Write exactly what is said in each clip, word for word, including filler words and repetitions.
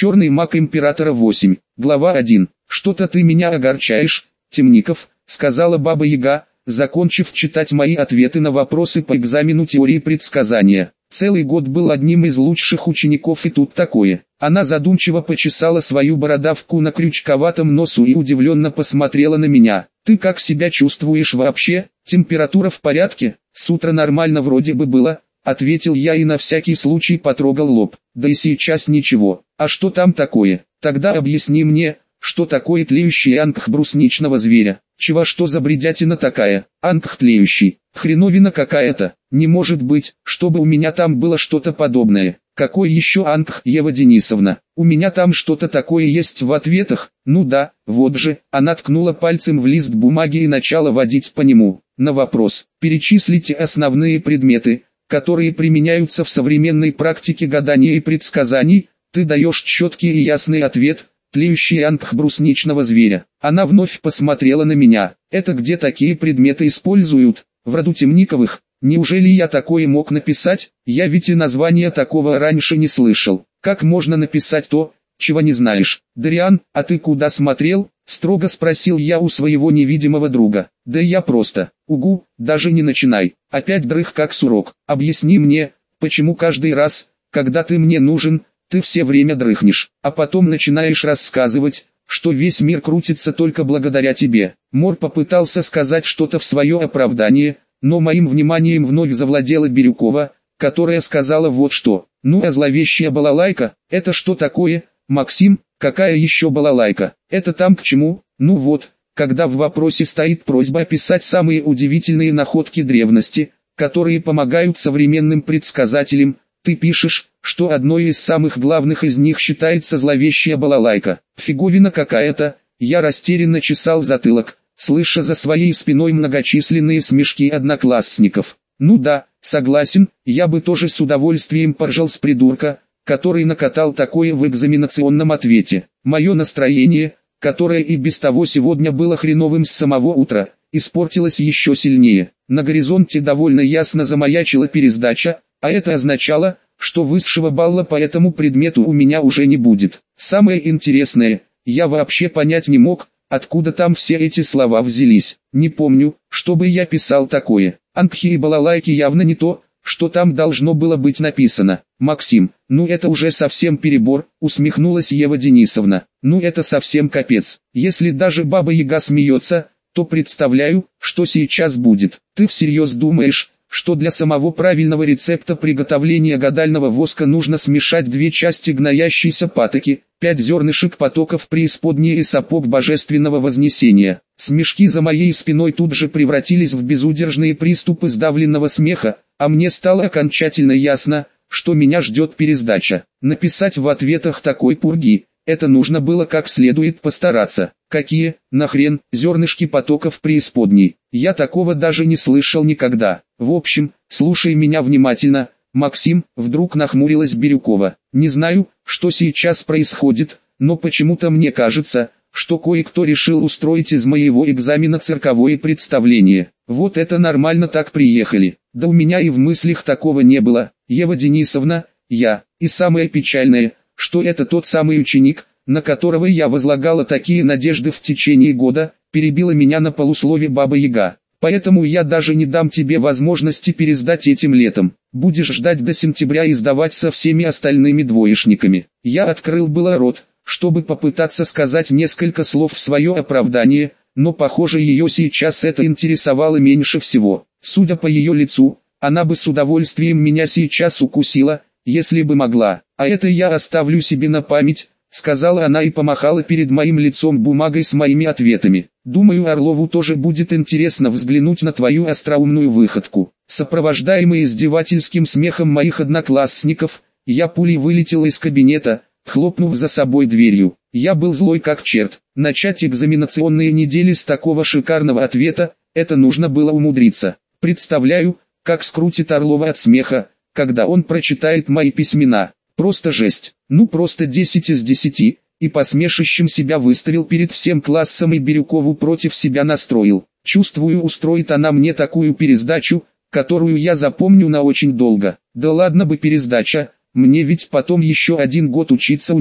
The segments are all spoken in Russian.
Черный маг императора восемь. Глава один. «Что-то ты меня огорчаешь, Темников», — сказала Баба Яга, закончив читать мои ответы на вопросы по экзамену теории предсказания. «Целый год был одним из лучших учеников, и тут такое». Она задумчиво почесала свою бородавку на крючковатом носу и удивленно посмотрела на меня. «Ты как себя чувствуешь вообще? Температура в порядке?» «С утра нормально вроде бы было», — ответил я и на всякий случай потрогал лоб. «Да и сейчас ничего. А что там такое? Тогда объясни мне, что такое тлеющий ангх брусничного зверя? Чего, что за бредятина такая? Ангх тлеющий. Хреновина какая-то. Не может быть, чтобы у меня там было что-то подобное. Какой еще ангх, Ева Денисовна? У меня там что-то такое есть в ответах?» «Ну да, вот же». Она ткнула пальцем в лист бумаги и начала водить по нему. На вопрос: «Перечислите основные предметы, которые применяются в современной практике гадания и предсказаний», ты даешь четкий и ясный ответ: тлеющий ангх брусничного зверя. Она вновь посмотрела на меня. «Это где такие предметы используют? В роду Темниковых? Неужели я такое мог написать? Я ведь и названия такого раньше не слышал. Как можно написать то, чего не знаешь?» «Дариан, а ты куда смотрел?» — строго спросил я у своего невидимого друга. «Да я просто...» «Угу, даже не начинай. Опять дрых как сурок. Объясни мне, почему каждый раз, когда ты мне нужен, ты все время дрыхнешь, а потом начинаешь рассказывать, что весь мир крутится только благодаря тебе». Мор попытался сказать что-то в свое оправдание, но моим вниманием вновь завладела Бирюкова, которая сказала вот что. «Ну а зловещая балалайка, это что такое, Максим? Какая еще балалайка? Это там к чему?» «Ну вот, когда в вопросе стоит просьба описать самые удивительные находки древности, которые помогают современным предсказателям, ты пишешь, что одной из самых главных из них считается зловещая балалайка. Фиговина какая-то». Я растерянно чесал затылок, слыша за своей спиной многочисленные смешки одноклассников. «Ну да, согласен, я бы тоже с удовольствием поржал с придурка, который накатал такое в экзаменационном ответе». Мое настроение, которое и без того сегодня было хреновым с самого утра, испортилось еще сильнее. На горизонте довольно ясно замаячила пересдача, а это означало, что высшего балла по этому предмету у меня уже не будет. Самое интересное, я вообще понять не мог, откуда там все эти слова взялись. Не помню, чтобы я писал такое. Ангхи и балалайки явно не то, что там должно было быть написано. «Максим, ну это уже совсем перебор», — усмехнулась Ева Денисовна. «Ну это совсем капец. Если даже Баба Яга смеется, то представляю, что сейчас будет. Ты всерьез думаешь, что для самого правильного рецепта приготовления гадального воска нужно смешать две части гноящейся патоки, пять зернышек потоков преисподней и сапог божественного вознесения?» Смешки за моей спиной тут же превратились в безудержные приступы сдавленного смеха, а мне стало окончательно ясно, что меня ждет пересдача. Написать в ответах такой пурги, это нужно было как следует постараться. Какие, нахрен, зернышки потоков преисподней? Я такого даже не слышал никогда. В общем, слушай меня внимательно, Максим. Вдруг нахмурилась Бирюкова. «Не знаю, что сейчас происходит, но почему-то мне кажется, что кое-кто решил устроить из моего экзамена цирковое представление. Вот это нормально так приехали. Да у меня и в мыслях такого не было, Ева Денисовна, я. И самое печальное, что это тот самый ученик, на которого я возлагала такие надежды в течение года», перебила меня на полуслове Баба Яга. «Поэтому я даже не дам тебе возможности пересдать этим летом. Будешь ждать до сентября и сдавать со всеми остальными двоечниками». Я открыл было рот, чтобы попытаться сказать несколько слов в свое оправдание, но похоже ее сейчас это интересовало меньше всего. Судя по ее лицу, она бы с удовольствием меня сейчас укусила, если бы могла. «А это я оставлю себе на память», — сказала она и помахала перед моим лицом бумагой с моими ответами. «Думаю, Орлову тоже будет интересно взглянуть на твою остроумную выходку». Сопровождаемый издевательским смехом моих одноклассников, я пулей вылетел из кабинета, хлопнув за собой дверью. Я был злой как черт. Начать экзаменационные недели с такого шикарного ответа, это нужно было умудриться. Представляю, как скрутит Орлова от смеха, когда он прочитает мои письмена. Просто жесть. Ну просто десять из десяти, и посмешищем себя выставил перед всем классом и Бирюкову против себя настроил. Чувствую, устроит она мне такую пересдачу, которую я запомню на очень долго. Да ладно бы пересдача, мне ведь потом еще один год учиться у нее.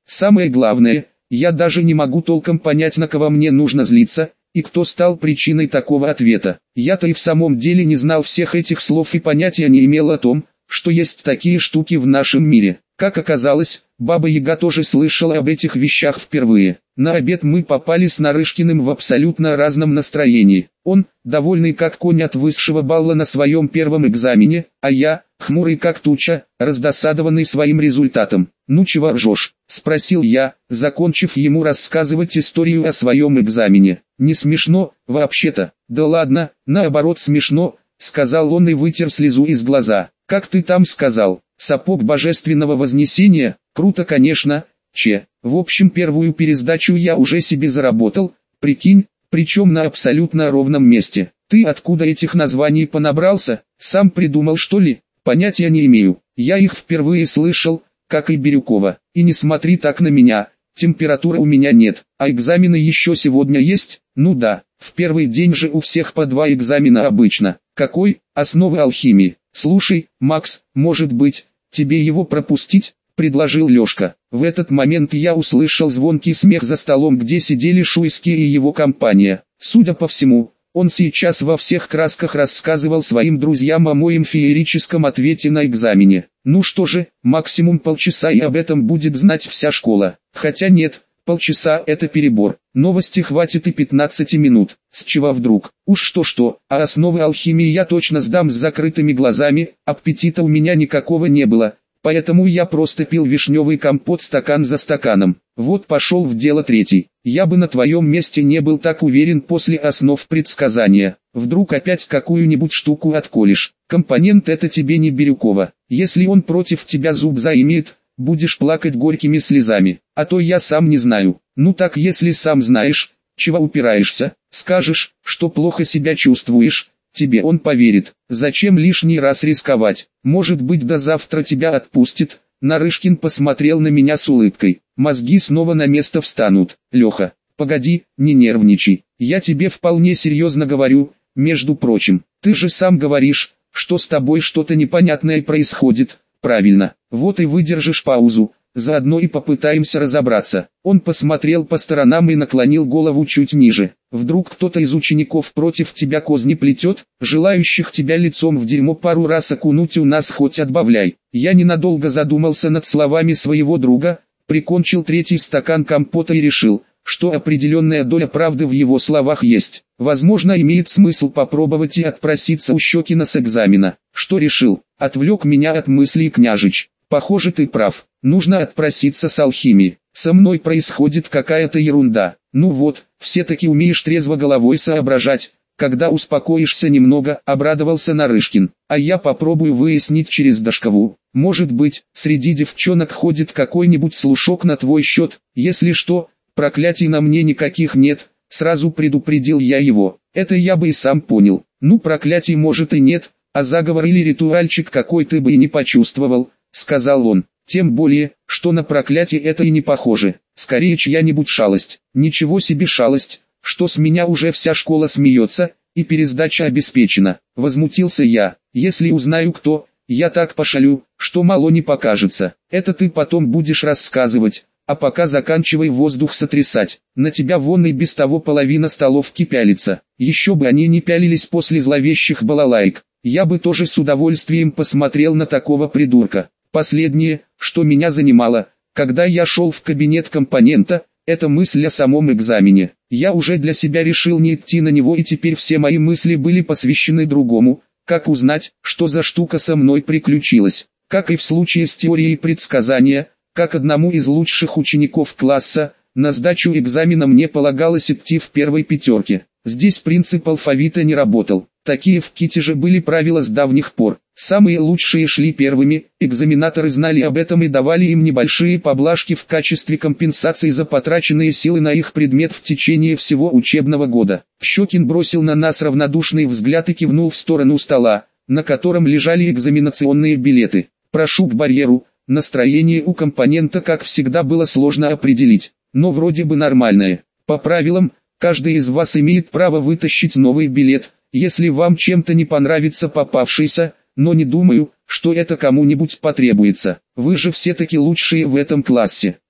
Самое главное, я даже не могу толком понять, на кого мне нужно злиться, и кто стал причиной такого ответа. Я-то и в самом деле не знал всех этих слов и понятия не имел о том, что есть такие штуки в нашем мире. Как оказалось, Баба Яга тоже слышала об этих вещах впервые. На обед мы попали с Нарышкиным в абсолютно разном настроении. Он, довольный как конь от высшего балла на своем первом экзамене, а я, хмурый как туча, раздосадованный своим результатом. «Ну чего ржешь?» – спросил я, закончив ему рассказывать историю о своем экзамене. «Не смешно, вообще-то». «Да ладно, наоборот смешно», – сказал он и вытер слезу из глаза. «Как ты там сказал? Сапог божественного вознесения? Круто, конечно, че. В общем, первую пересдачу я уже себе заработал, прикинь, причем на абсолютно ровном месте. Ты откуда этих названий понабрался? Сам придумал, что ли? Понятия не имею. Я их впервые слышал, как и Бирюкова. И не смотри так на меня, температуры у меня нет, а экзамены еще сегодня есть? Ну да, в первый день же у всех по два экзамена обычно. Какой? Основы алхимии. Слушай, Макс, может быть, тебе его пропустить?» — предложил Лёшка. В этот момент я услышал звонкий смех за столом, где сидели Шуйский и его компания. Судя по всему, он сейчас во всех красках рассказывал своим друзьям о моем феерическом ответе на экзамене. Ну что же, максимум полчаса и об этом будет знать вся школа. Хотя нет, полчаса это перебор. Новости хватит и пятнадцати минут. С чего вдруг? Уж что-что, а основы алхимии я точно сдам с закрытыми глазами, аппетита у меня никакого не было. Поэтому я просто пил вишневый компот стакан за стаканом. Вот пошел в дело третий. Я бы на твоем месте не был так уверен после основ предсказания. Вдруг опять какую-нибудь штуку отколешь. Компонент это тебе не Бирюкова. Если он против тебя зуб заимеет, будешь плакать горькими слезами. А то я сам не знаю. Ну так если сам знаешь, чего упираешься, скажешь, что плохо себя чувствуешь. Тебе он поверит. Зачем лишний раз рисковать? Может быть, до завтра тебя отпустит. Нарышкин посмотрел на меня с улыбкой. Мозги снова на место встанут. Леха, погоди, не нервничай. Я тебе вполне серьезно говорю. Между прочим, ты же сам говоришь, что с тобой что-то непонятное происходит. Правильно. Вот и выдержишь паузу. Заодно и попытаемся разобраться. Он посмотрел по сторонам и наклонил голову чуть ниже. Вдруг кто-то из учеников против тебя козни плетет, желающих тебя лицом в дерьмо пару раз окунуть у нас хоть отбавляй. Я ненадолго задумался над словами своего друга, прикончил третий стакан компота и решил, что определенная доля правды в его словах есть. Возможно, имеет смысл попробовать и отпроситься у Щекина с экзамена. Что решил? Отвлек меня от мыслей княжич. Похоже, ты прав. Нужно отпроситься с алхимии. Со мной происходит какая-то ерунда. Ну вот, все-таки умеешь трезво головой соображать. Когда успокоишься немного, обрадовался Нарышкин. А я попробую выяснить через Дашкову. Может быть, среди девчонок ходит какой-нибудь слушок на твой счет. Если что, проклятий на мне никаких нет. Сразу предупредил я его. Это я бы и сам понял. Ну проклятий может и нет, а заговор или ритуальчик какой ты бы и не почувствовал, сказал он. Тем более, что на проклятие это и не похоже. Скорее чья-нибудь шалость. Ничего себе шалость, что с меня уже вся школа смеется, и пересдача обеспечена. Возмутился я. Если узнаю кто, я так пошалю, что мало не покажется. Это ты потом будешь рассказывать. А пока заканчивай воздух сотрясать. На тебя вон и без того половина столовки пялится. Еще бы они не пялились после зловещих балалаек. Я бы тоже с удовольствием посмотрел на такого придурка. Последнее, что меня занимало, когда я шел в кабинет компонента, это мысль о самом экзамене. Я уже для себя решил не идти на него, и теперь все мои мысли были посвящены другому, как узнать, что за штука со мной приключилась. Как и в случае с теорией предсказания, как одному из лучших учеников класса, на сдачу экзамена мне полагалось идти в первой пятерке. Здесь принцип алфавита не работал. Такие в Китеже были правила с давних пор. Самые лучшие шли первыми, экзаменаторы знали об этом и давали им небольшие поблажки в качестве компенсации за потраченные силы на их предмет в течение всего учебного года. Щекин бросил на нас равнодушный взгляд и кивнул в сторону стола, на котором лежали экзаменационные билеты. «Прошу к барьеру». Настроение у компонента, как всегда, было сложно определить, но вроде бы нормальное. По правилам, каждый из вас имеет право вытащить новый билет, если вам чем-то не понравится попавшийся, но не думаю, что это кому-нибудь потребуется. Вы же все-таки лучшие в этом классе.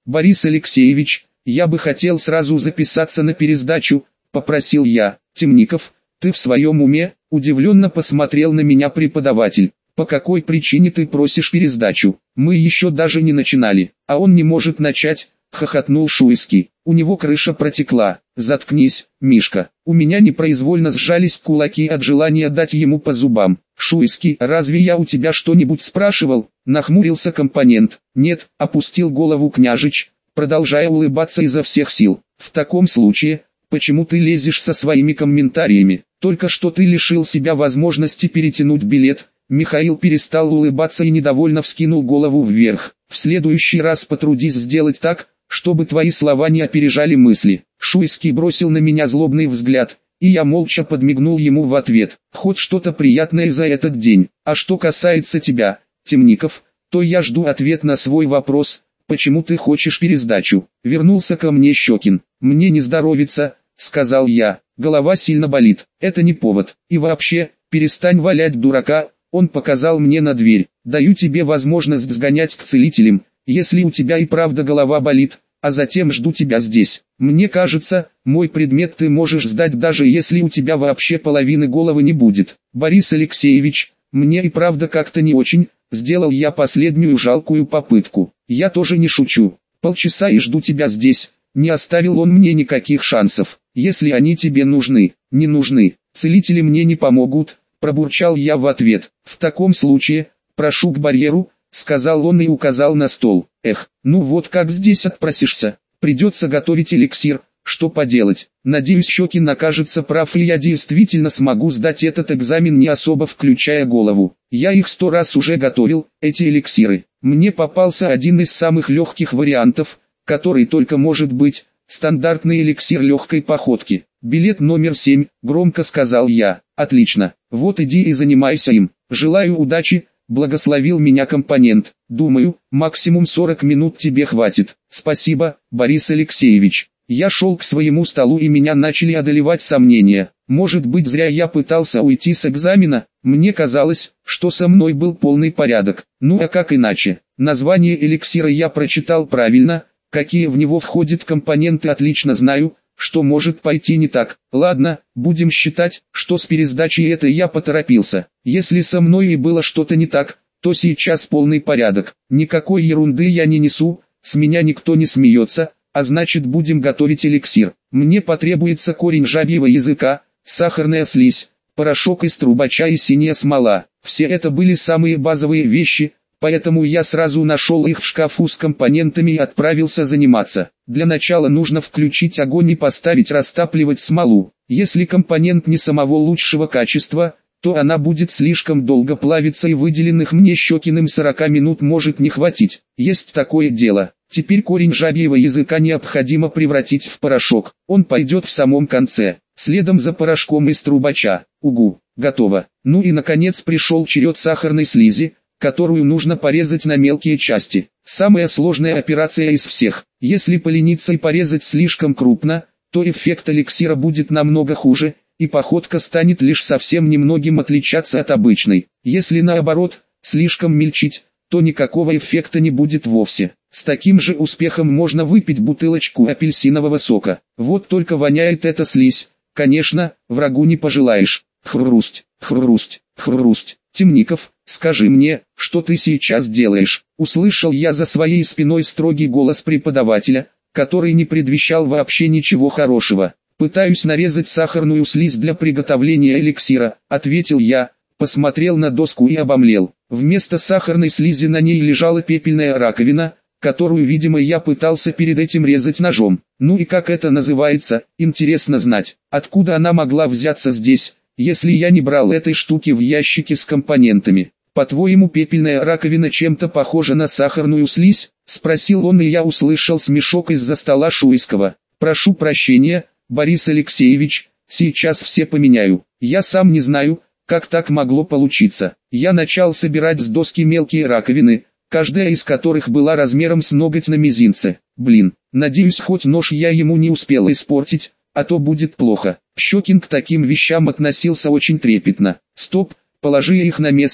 Борис Алексеевич, я бы хотел сразу записаться на пересдачу, попросил я. Темников, ты в своем уме? Удивленно посмотрел на меня преподаватель. По какой причине ты просишь пересдачу? Мы еще даже не начинали, а он не может начать, хохотнул Шуйский. У него крыша протекла. Заткнись, Мишка. У меня непроизвольно сжались кулаки от желания дать ему по зубам. Шуйский, разве я у тебя что-нибудь спрашивал? Нахмурился компонент. Нет, опустил голову княжич, продолжая улыбаться изо всех сил. В таком случае, почему ты лезешь со своими комментариями? Только что ты лишил себя возможности перетянуть билет. Михаил перестал улыбаться и недовольно вскинул голову вверх. В следующий раз потрудись сделать так, чтобы твои слова не опережали мысли. Шуйский бросил на меня злобный взгляд, и я молча подмигнул ему в ответ. Хоть что-то приятное за этот день. А что касается тебя, Темников, то я жду ответ на свой вопрос, почему ты хочешь пересдачу. Вернулся ко мне Щекин. Мне не здоровится, сказал я, голова сильно болит. Это не повод. И вообще, перестань валять дурака. Он показал мне на дверь. Даю тебе возможность сгонять к целителям, если у тебя и правда голова болит, а затем жду тебя здесь. Мне кажется, мой предмет ты можешь сдать, даже если у тебя вообще половины головы не будет. Борис Алексеевич, мне и правда как-то не очень, сделал я последнюю жалкую попытку. Я тоже не шучу. Полчаса и жду тебя здесь. Не оставил он мне никаких шансов. Если они тебе нужны, не нужны, целители мне не помогут. Пробурчал я в ответ. В таком случае, прошу к барьеру, сказал он и указал на стол. Эх, ну вот как здесь отпросишься. Придется готовить эликсир, что поделать. Надеюсь, Щекин окажется прав, и я действительно смогу сдать этот экзамен, не особо включая голову. Я их сто раз уже готовил, эти эликсиры. Мне попался один из самых легких вариантов, который только может быть, стандартный эликсир легкой походки. Билет номер семь, громко сказал я. Отлично, вот иди и занимайся им. Желаю удачи, благословил меня компонент. Думаю, максимум сорок минут тебе хватит. Спасибо, Борис Алексеевич. Я шел к своему столу, и меня начали одолевать сомнения. Может быть, зря я пытался уйти с экзамена? Мне казалось, что со мной был полный порядок. Ну а как иначе? Название эликсира я прочитал правильно, какие в него входят компоненты отлично знаю. Что может пойти не так? Ладно, будем считать, что с пересдачей это я поторопился. Если со мной и было что-то не так, то сейчас полный порядок. Никакой ерунды я не несу, с меня никто не смеется, а значит будем готовить эликсир. Мне потребуется корень жабьего языка, сахарная слизь, порошок из трубача и синяя смола. Все это были самые базовые вещи, поэтому я сразу нашел их в шкафу с компонентами и отправился заниматься. Для начала нужно включить огонь и поставить растапливать смолу. Если компонент не самого лучшего качества, то она будет слишком долго плавиться, и выделенных мне Щекиным сорока минут может не хватить. Есть такое дело. Теперь корень жабьего языка необходимо превратить в порошок. Он пойдет в самом конце, следом за порошком из трубача. Угу, готово. Ну и наконец пришел черед сахарной слизи, которую нужно порезать на мелкие части. Самая сложная операция из всех. Если полениться и порезать слишком крупно, то эффект эликсира будет намного хуже, и походка станет лишь совсем немногим отличаться от обычной. Если наоборот, слишком мельчить, то никакого эффекта не будет вовсе. С таким же успехом можно выпить бутылочку апельсинового сока. Вот только воняет эта слизь. Конечно, врагу не пожелаешь. Хрусть, хрусть, хрусть. Темников, скажи мне, что ты сейчас делаешь? Услышал я за своей спиной строгий голос преподавателя, который не предвещал вообще ничего хорошего. Пытаюсь нарезать сахарную слизь для приготовления эликсира, ответил я, посмотрел на доску и обомлел. Вместо сахарной слизи на ней лежала пепельная раковина, которую, видимо, я пытался перед этим резать ножом. Ну и как это называется, интересно знать. Откуда она могла взяться здесь, если я не брал этой штуки в ящике с компонентами? По-твоему, пепельная раковина чем-то похожа на сахарную слизь? Спросил он, и я услышал смешок из-за стола Шуйского. Прошу прощения, Борис Алексеевич, сейчас все поменяю. Я сам не знаю, как так могло получиться. Я начал собирать с доски мелкие раковины, каждая из которых была размером с ноготь на мизинце. Блин, надеюсь, хоть нож я ему не успел испортить, а то будет плохо. Щекин к таким вещам относился очень трепетно. Стоп, положи их на место,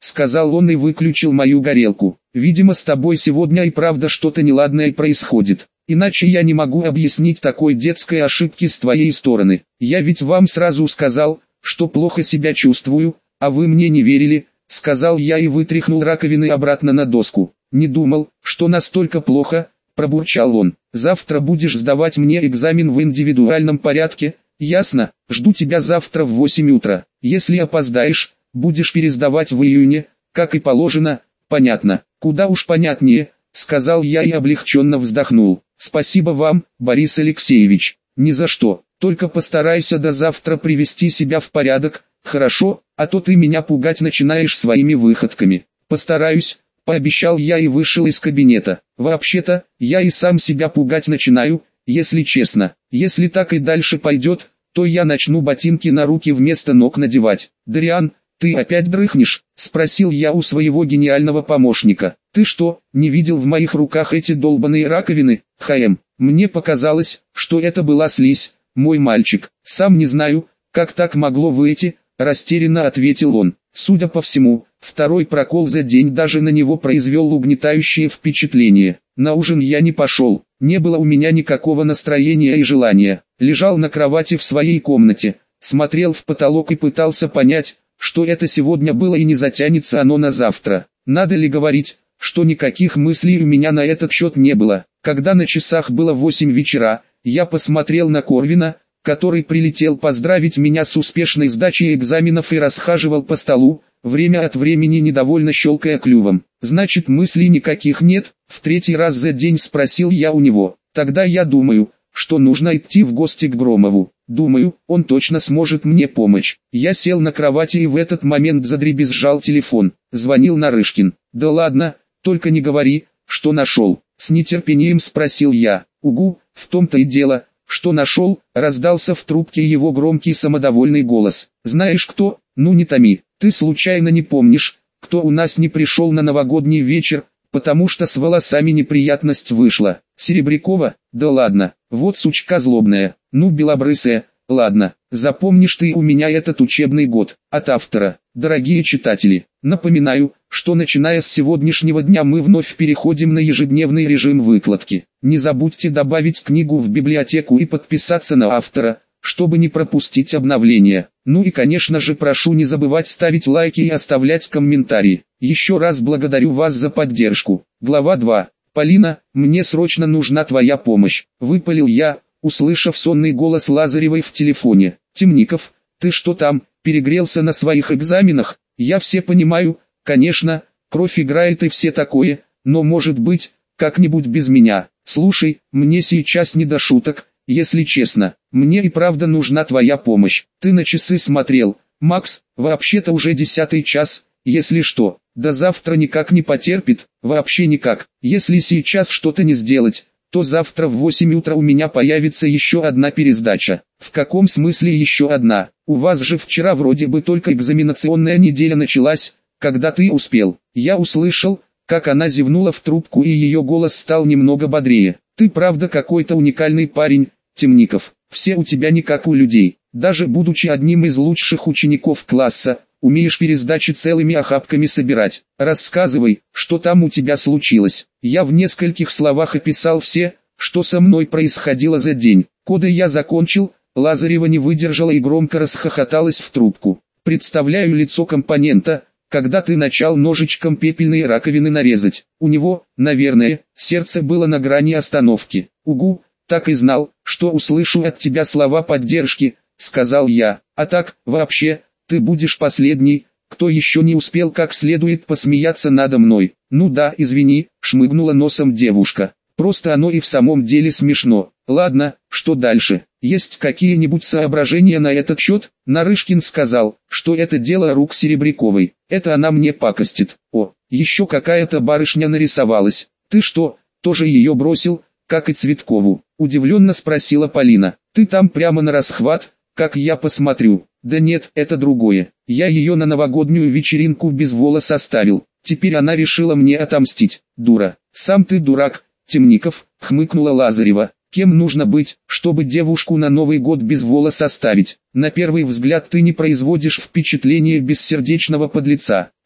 сказал он и выключил мою горелку. Видимо, с тобой сегодня и правда что-то неладное происходит. Иначе я не могу объяснить такой детской ошибки с твоей стороны. Я ведь вам сразу сказал, что плохо себя чувствую, а вы мне не верили, сказал я и вытряхнул раковины обратно на доску. Не думал, что настолько плохо, пробурчал он. Завтра будешь сдавать мне экзамен в индивидуальном порядке, ясно? Жду тебя завтра в восемь утра. Если опоздаешь, будешь пересдавать в июне, как и положено, понятно. Куда уж понятнее, сказал я и облегченно вздохнул. Спасибо вам, Борис Алексеевич. Ни за что, только постарайся до завтра привести себя в порядок, хорошо, а то ты меня пугать начинаешь своими выходками. Постараюсь, пообещал я и вышел из кабинета. Вообще-то, я и сам себя пугать начинаю, если честно. Если так и дальше пойдет, то я начну ботинки на руки вместо ног надевать. Дариан, ты опять дрыхнешь? Спросил я у своего гениального помощника. Ты что, не видел в моих руках эти долбаные раковины? Хм, мне показалось, что это была слизь, мой мальчик. Сам не знаю, как так могло выйти, растерянно ответил он. Судя по всему, второй прокол за день даже на него произвел угнетающее впечатление. На ужин я не пошел, не было у меня никакого настроения и желания. Лежал на кровати в своей комнате, смотрел в потолок и пытался понять, что это сегодня было и не затянется оно на завтра. Надо ли говорить, что никаких мыслей у меня на этот счет не было. Когда на часах было восемь вечера, я посмотрел на Корвина, который прилетел поздравить меня с успешной сдачей экзаменов и расхаживал по столу, время от времени недовольно щелкая клювом. «Значит, мыслей никаких нет?» — в третий раз за день спросил я у него. «Тогда я думаю, что нужно идти в гости к Громову. Думаю, он точно сможет мне помочь». Я сел на кровати и в этот момент задребезжал телефон. Звонил Нарышкин. «Да ладно, только не говори, что нашел». С нетерпением спросил я. «Угу, в том-то и дело, что нашел», раздался в трубке его громкий самодовольный голос. «Знаешь кто? Ну не томи, ты случайно не помнишь, кто у нас не пришел на новогодний вечер, потому что с волосами неприятность вышла? Серебрякова? Да ладно, вот сучка злобная, ну белобрысая, ладно, запомнишь ты у меня этот учебный год». От автора. Дорогие читатели, напоминаю, что начиная с сегодняшнего дня мы вновь переходим на ежедневный режим выкладки. Не забудьте добавить книгу в библиотеку и подписаться на автора, чтобы не пропустить обновления. Ну и конечно же прошу не забывать ставить лайки и оставлять комментарии. Еще раз благодарю вас за поддержку. Глава два. «Полина, мне срочно нужна твоя помощь», — выпалил я, услышав сонный голос Лазаревой в телефоне. «Темников, ты что там, перегрелся на своих экзаменах? Я все понимаю, конечно, кровь играет и все такое, но может быть, как-нибудь без меня. Слушай, мне сейчас не до шуток, если честно, мне и правда нужна твоя помощь. Ты на часы смотрел, Макс, вообще-то уже десятый час, если что, до завтра никак не потерпит, вообще никак. Если сейчас что-то не сделать, то завтра в восемь утра у меня появится еще одна пересдача». «В каком смысле еще одна? У вас же вчера вроде бы только экзаменационная неделя началась, когда ты успел». Я услышал, как она зевнула в трубку и ее голос стал немного бодрее. «Ты правда какой-то уникальный парень, Темников. Все у тебя не как у людей. Даже будучи одним из лучших учеников класса, умеешь пересдачи целыми охапками собирать. Рассказывай, что там у тебя случилось». Я в нескольких словах описал все, что со мной происходило за день. Коды я закончил, Лазарева не выдержала и громко расхохоталась в трубку. «Представляю лицо компонента, когда ты начал ножичком пепельные раковины нарезать. У него, наверное, сердце было на грани остановки». «Угу, так и знал, что услышу от тебя слова поддержки», — сказал я. «А так, вообще, ты будешь последний, кто еще не успел как следует посмеяться надо мной». «Ну да, извини», — шмыгнула носом девушка. «Просто оно и в самом деле смешно. Ладно, что дальше? Есть какие-нибудь соображения на этот счет?» Нарышкин сказал, что это дело рук Серебряковой. Это она мне пакостит. О, еще какая-то барышня нарисовалась. «Ты что, тоже ее бросил, как и Цветкову?» Удивленно спросила Полина. «Ты там прямо на расхват, как я посмотрю». «Да нет, это другое. Я ее на новогоднюю вечеринку без волос оставил. Теперь она решила мне отомстить. Дура». «Сам ты дурак, Темников», — хмыкнула Лазарева. «Кем нужно быть, чтобы девушку на Новый год без волос оставить? На первый взгляд ты не производишь впечатление бессердечного подлеца.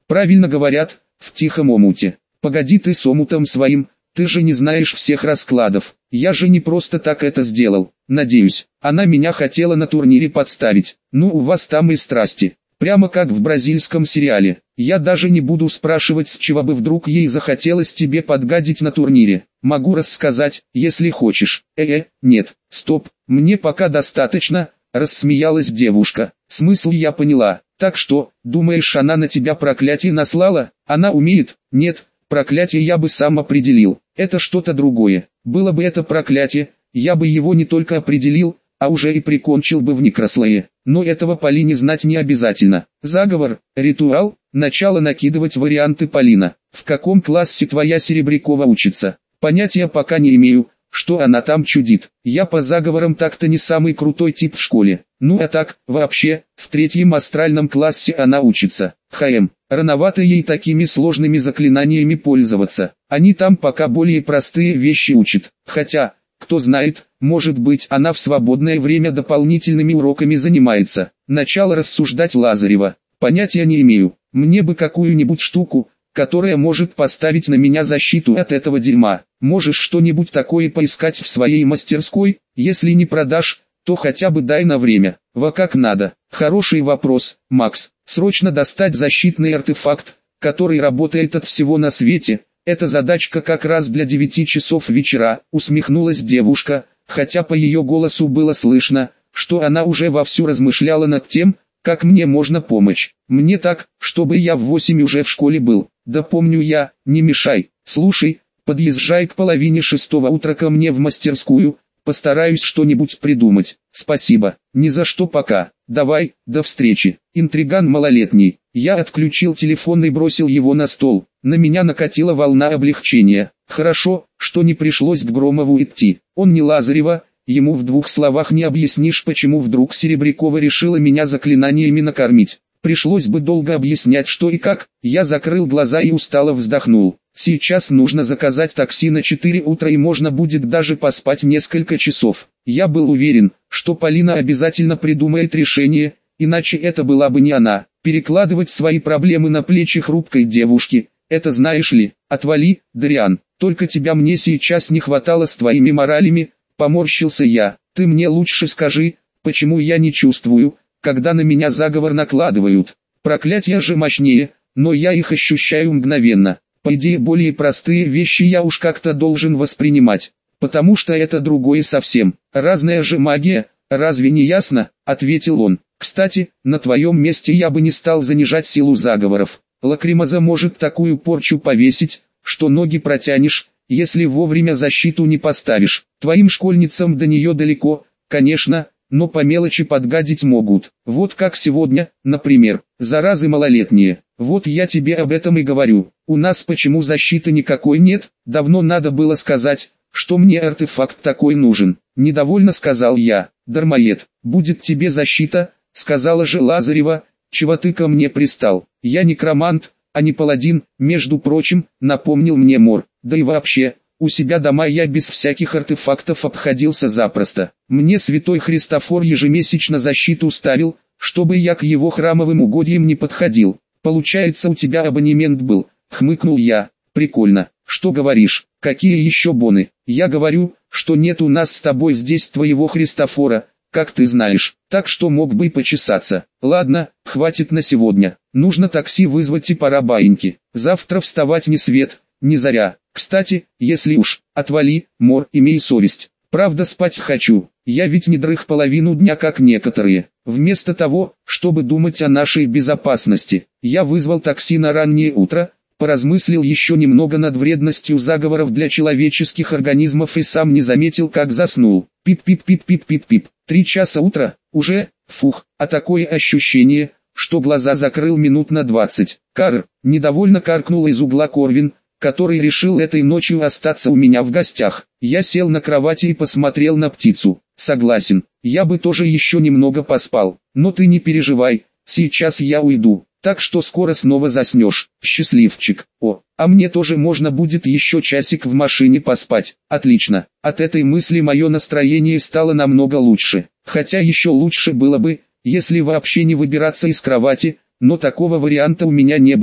Правильно говорят, в тихом омуте. Погоди ты с омутом своим, ты же не знаешь всех раскладов. Я же не просто так это сделал. Надеюсь, она меня хотела на турнире подставить. Ну у вас там и страсти. Прямо как в бразильском сериале. Я даже не буду спрашивать, с чего бы вдруг ей захотелось тебе подгадить на турнире. Могу рассказать, если хочешь. Э-э, нет, стоп, мне пока достаточно, рассмеялась девушка. Смысл я поняла. Так что, думаешь, она на тебя проклятие наслала? Она умеет? Нет, проклятие я бы сам определил. Это что-то другое. Было бы это проклятие, я бы его не только определил, а уже и прикончил бы в некрослое. Но этого Полине знать не обязательно. Заговор, ритуал, начало накидывать варианты Полина. В каком классе твоя Серебрякова учится? Понятия пока не имею, что она там чудит. Я по заговорам так-то не самый крутой тип в школе. Ну а так, вообще, в третьем астральном классе она учится. Хм, рановато ей такими сложными заклинаниями пользоваться. Они там пока более простые вещи учат. Хотя, кто знает, может быть, она в свободное время дополнительными уроками занимается. Начало рассуждать Лазарева. Понятия не имею. Мне бы какую-нибудь штуку, которая может поставить на меня защиту от этого дерьма. Можешь что-нибудь такое поискать в своей мастерской? Если не продашь, то хотя бы дай на время. Во как надо. Хороший вопрос, Макс. Срочно достать защитный артефакт, который работает от всего на свете. Это задачка как раз для девяти часов вечера, усмехнулась девушка, хотя по ее голосу было слышно, что она уже вовсю размышляла над тем, как мне можно помочь. Мне так, чтобы я в восемь уже в школе был. Да помню я, не мешай. Слушай, подъезжай к половине шестого утра ко мне в мастерскую, постараюсь что-нибудь придумать. Спасибо, ни за что пока. Давай, до встречи. Интриган малолетний. Я отключил телефон и бросил его на стол. На меня накатила волна облегчения. Хорошо, что не пришлось к Громову идти. Он не Лазарева, ему в двух словах не объяснишь, почему вдруг Серебрякова решила меня заклинаниями накормить. Пришлось бы долго объяснять, что и как. Я закрыл глаза и устало вздохнул. Сейчас нужно заказать такси на четыре утра и можно будет даже поспать несколько часов. Я был уверен, что Полина обязательно придумает решение, иначе это была бы не она. Перекладывать свои проблемы на плечи хрупкой девушки, это знаешь ли, отвали, Дариан, только тебя мне сейчас не хватало с твоими моралями, поморщился я. Ты мне лучше скажи, почему я не чувствую, когда на меня заговор накладывают. Проклятия же мощнее, но я их ощущаю мгновенно. По идее более простые вещи я уж как-то должен воспринимать, потому что это другое совсем. Разная же магия, разве не ясно? Ответил он. Кстати, на твоем месте я бы не стал занижать силу заговоров. Лакримоза может такую порчу повесить, что ноги протянешь, если вовремя защиту не поставишь. Твоим школьницам до нее далеко, конечно, но по мелочи подгадить могут. Вот как сегодня, например, заразы малолетние. Вот я тебе об этом и говорю. У нас почему защиты никакой нет? Давно надо было сказать, что мне артефакт такой нужен. Недовольно сказал я. Дармоед, будет тебе защита, сказала же Лазарева. Чего ты ко мне пристал? Я некромант, а не паладин, между прочим, напомнил мне Мор. Да и вообще, у себя дома я без всяких артефактов обходился запросто. Мне святой Христофор ежемесячно защиту ставил, чтобы я к его храмовым угодьям не подходил. Получается, у тебя абонемент был, хмыкнул я. Прикольно. Что говоришь? Какие еще боны? Я говорю, что нет у нас с тобой здесь твоего Христофора, как ты знаешь, так что мог бы и почесаться. Ладно, хватит на сегодня. Нужно такси вызвать и пора баиньки. Завтра вставать ни свет, ни заря. Кстати, если уж, отвали, Мор, имей совесть. Правда спать хочу, я ведь не дрых половину дня как некоторые. Вместо того, чтобы думать о нашей безопасности, я вызвал такси на раннее утро, поразмыслил еще немного над вредностью заговоров для человеческих организмов и сам не заметил, как заснул. Пип-пип-пип-пип-пип-пип. Три часа утра, уже, фух, а такое ощущение, что глаза закрыл минут на двадцать. Карр, недовольно каркнул из угла Корвин, который решил этой ночью остаться у меня в гостях. Я сел на кровати и посмотрел на птицу. Согласен, я бы тоже еще немного поспал, но ты не переживай, сейчас я уйду, так что скоро снова заснешь. Счастливчик. О, а мне тоже можно будет еще часик в машине поспать. Отлично. От этой мысли мое настроение стало намного лучше. Хотя еще лучше было бы, если вообще не выбираться из кровати, но такого варианта у меня не было.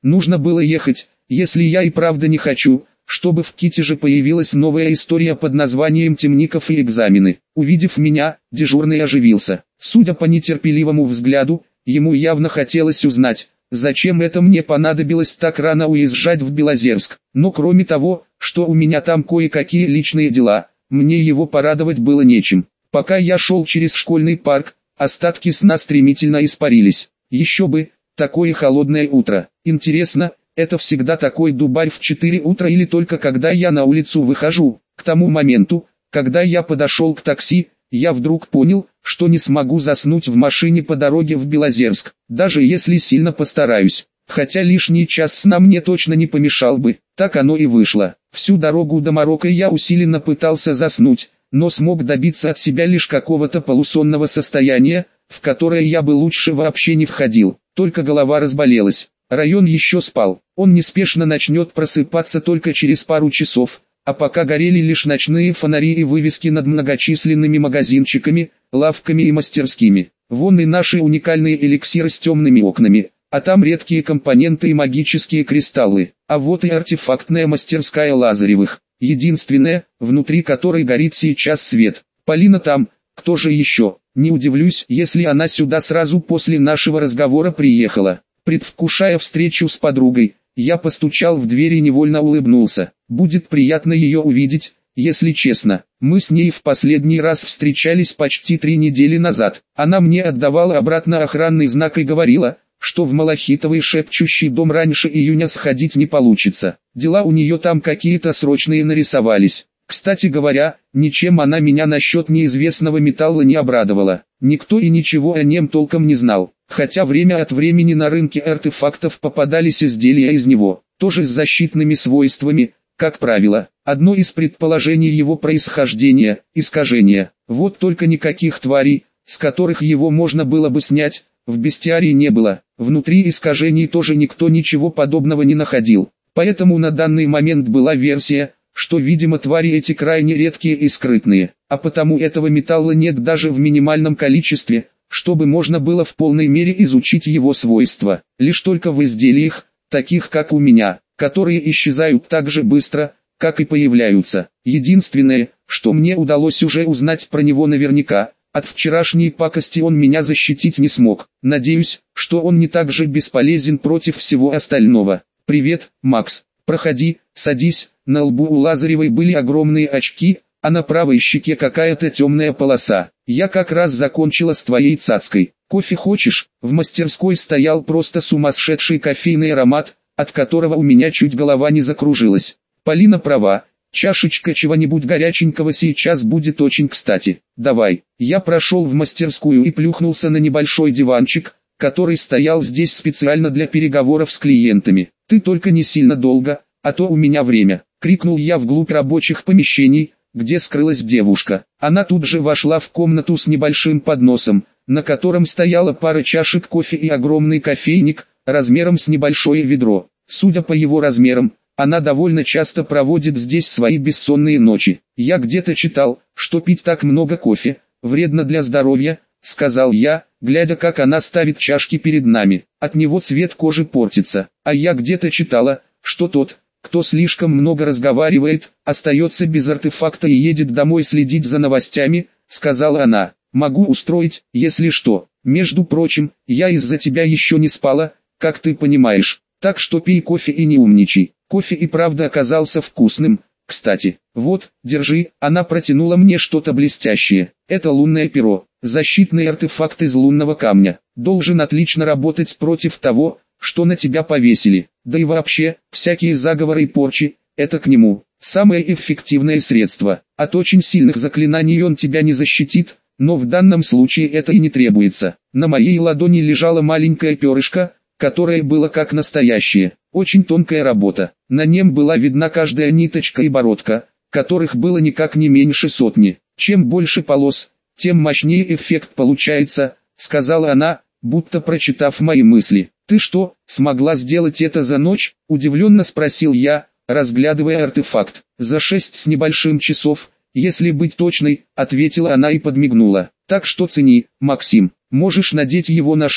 Нужно было ехать, если я и правда не хочу, чтобы в Китеже появилась новая история под названием «Темников и экзамены». Увидев меня, дежурный оживился. Судя по нетерпеливому взгляду, ему явно хотелось узнать, зачем это мне понадобилось так рано уезжать в Белозерск. Но кроме того, что у меня там кое-какие личные дела, мне его порадовать было нечем. Пока я шел через школьный парк, остатки сна стремительно испарились. Еще бы, такое холодное утро. Интересно, это всегда такой дубарь в четыре утра или только когда я на улицу выхожу? К тому моменту, когда я подошел к такси, я вдруг понял, что не смогу заснуть в машине по дороге в Белозерск, даже если сильно постараюсь. Хотя лишний час сна мне точно не помешал бы. Так оно и вышло. Всю дорогу до Марокко я усиленно пытался заснуть, но смог добиться от себя лишь какого-то полусонного состояния, в которое я бы лучше вообще не входил. Только голова разболелась. Район еще спал. Он неспешно начнет просыпаться только через пару часов, а пока горели лишь ночные фонари и вывески над многочисленными магазинчиками, лавками и мастерскими. Вон и наши уникальные эликсиры с темными окнами, а там редкие компоненты и магические кристаллы. А вот и артефактная мастерская Лазаревых, единственная, внутри которой горит сейчас свет. Полина там, кто же еще? Не удивлюсь, если она сюда сразу после нашего разговора приехала. Предвкушая встречу с подругой, я постучал в дверь и невольно улыбнулся. Будет приятно ее увидеть, если честно. Мы с ней в последний раз встречались почти три недели назад. Она мне отдавала обратно охранный знак и говорила, что в Малахитовый шепчущий дом раньше июня сходить не получится. Дела у нее там какие-то срочные нарисовались. Кстати говоря, ничем она меня насчет неизвестного металла не обрадовала. Никто и ничего о нем толком не знал, хотя время от времени на рынке артефактов попадались изделия из него, тоже с защитными свойствами, как правило. Одно из предположений его происхождения – искажение. Вот только никаких тварей, с которых его можно было бы снять, в бестиарии не было. Внутри искажений тоже никто ничего подобного не находил. Поэтому на данный момент была версия, что, видимо, твари эти крайне редкие и скрытные, а потому этого металла нет даже в минимальном количестве, чтобы можно было в полной мере изучить его свойства. Лишь только в изделиях, таких как у меня, которые исчезают так же быстро, как и появляются. Единственное, что мне удалось уже узнать про него наверняка, от вчерашней пакости он меня защитить не смог. Надеюсь, что он не так же бесполезен против всего остального. «Привет, Макс. Проходи, садись». На лбу у Лазаревой были огромные очки, а на правой щеке какая-то темная полоса. «Я как раз закончила с твоей цацкой. Кофе хочешь?» В мастерской стоял просто сумасшедший кофейный аромат, от которого у меня чуть голова не закружилась. Полина права, чашечка чего-нибудь горяченького сейчас будет очень кстати. «Давай». Я прошел в мастерскую и плюхнулся на небольшой диванчик, который стоял здесь специально для переговоров с клиентами. «Ты только не сильно долго, а то у меня время», — крикнул я вглубь рабочих помещений, где скрылась девушка. Она тут же вошла в комнату с небольшим подносом, на котором стояла пара чашек кофе и огромный кофейник, размером с небольшое ведро. Судя по его размерам, она довольно часто проводит здесь свои бессонные ночи. «Я где-то читал, что пить так много кофе вредно для здоровья», — сказал я, глядя, как она ставит чашки перед нами. «От него цвет кожи портится. А я где-то читала, что тот, кто слишком много разговаривает, остается без артефакта и едет домой следить за новостями», — сказала она. «Могу устроить, если что. Между прочим, я из-за тебя еще не спала, как ты понимаешь. Так что пей кофе и не умничай». Кофе и правда оказался вкусным. «Кстати, вот, держи». Она протянула мне что-то блестящее. Это лунное перо, защитный артефакт из лунного камня. Должен отлично работать против того, что на тебя повесили. Да и вообще, всякие заговоры и порчи, это к нему. Самое эффективное средство. От очень сильных заклинаний он тебя не защитит, но в данном случае это и не требуется. На моей ладони лежало маленькое перышко, которое было как настоящее. Очень тонкая работа. На нем была видна каждая ниточка и бородка, которых было никак не меньше сотни. «Чем больше полос, тем мощнее эффект получается», — сказала она, будто прочитав мои мысли. «Ты что, смогла сделать это за ночь?» — удивленно спросил я, разглядывая артефакт. «За шесть с небольшим часов, если быть точной», — ответила она и подмигнула. «Так что цени, Максим, можешь надеть его на шею,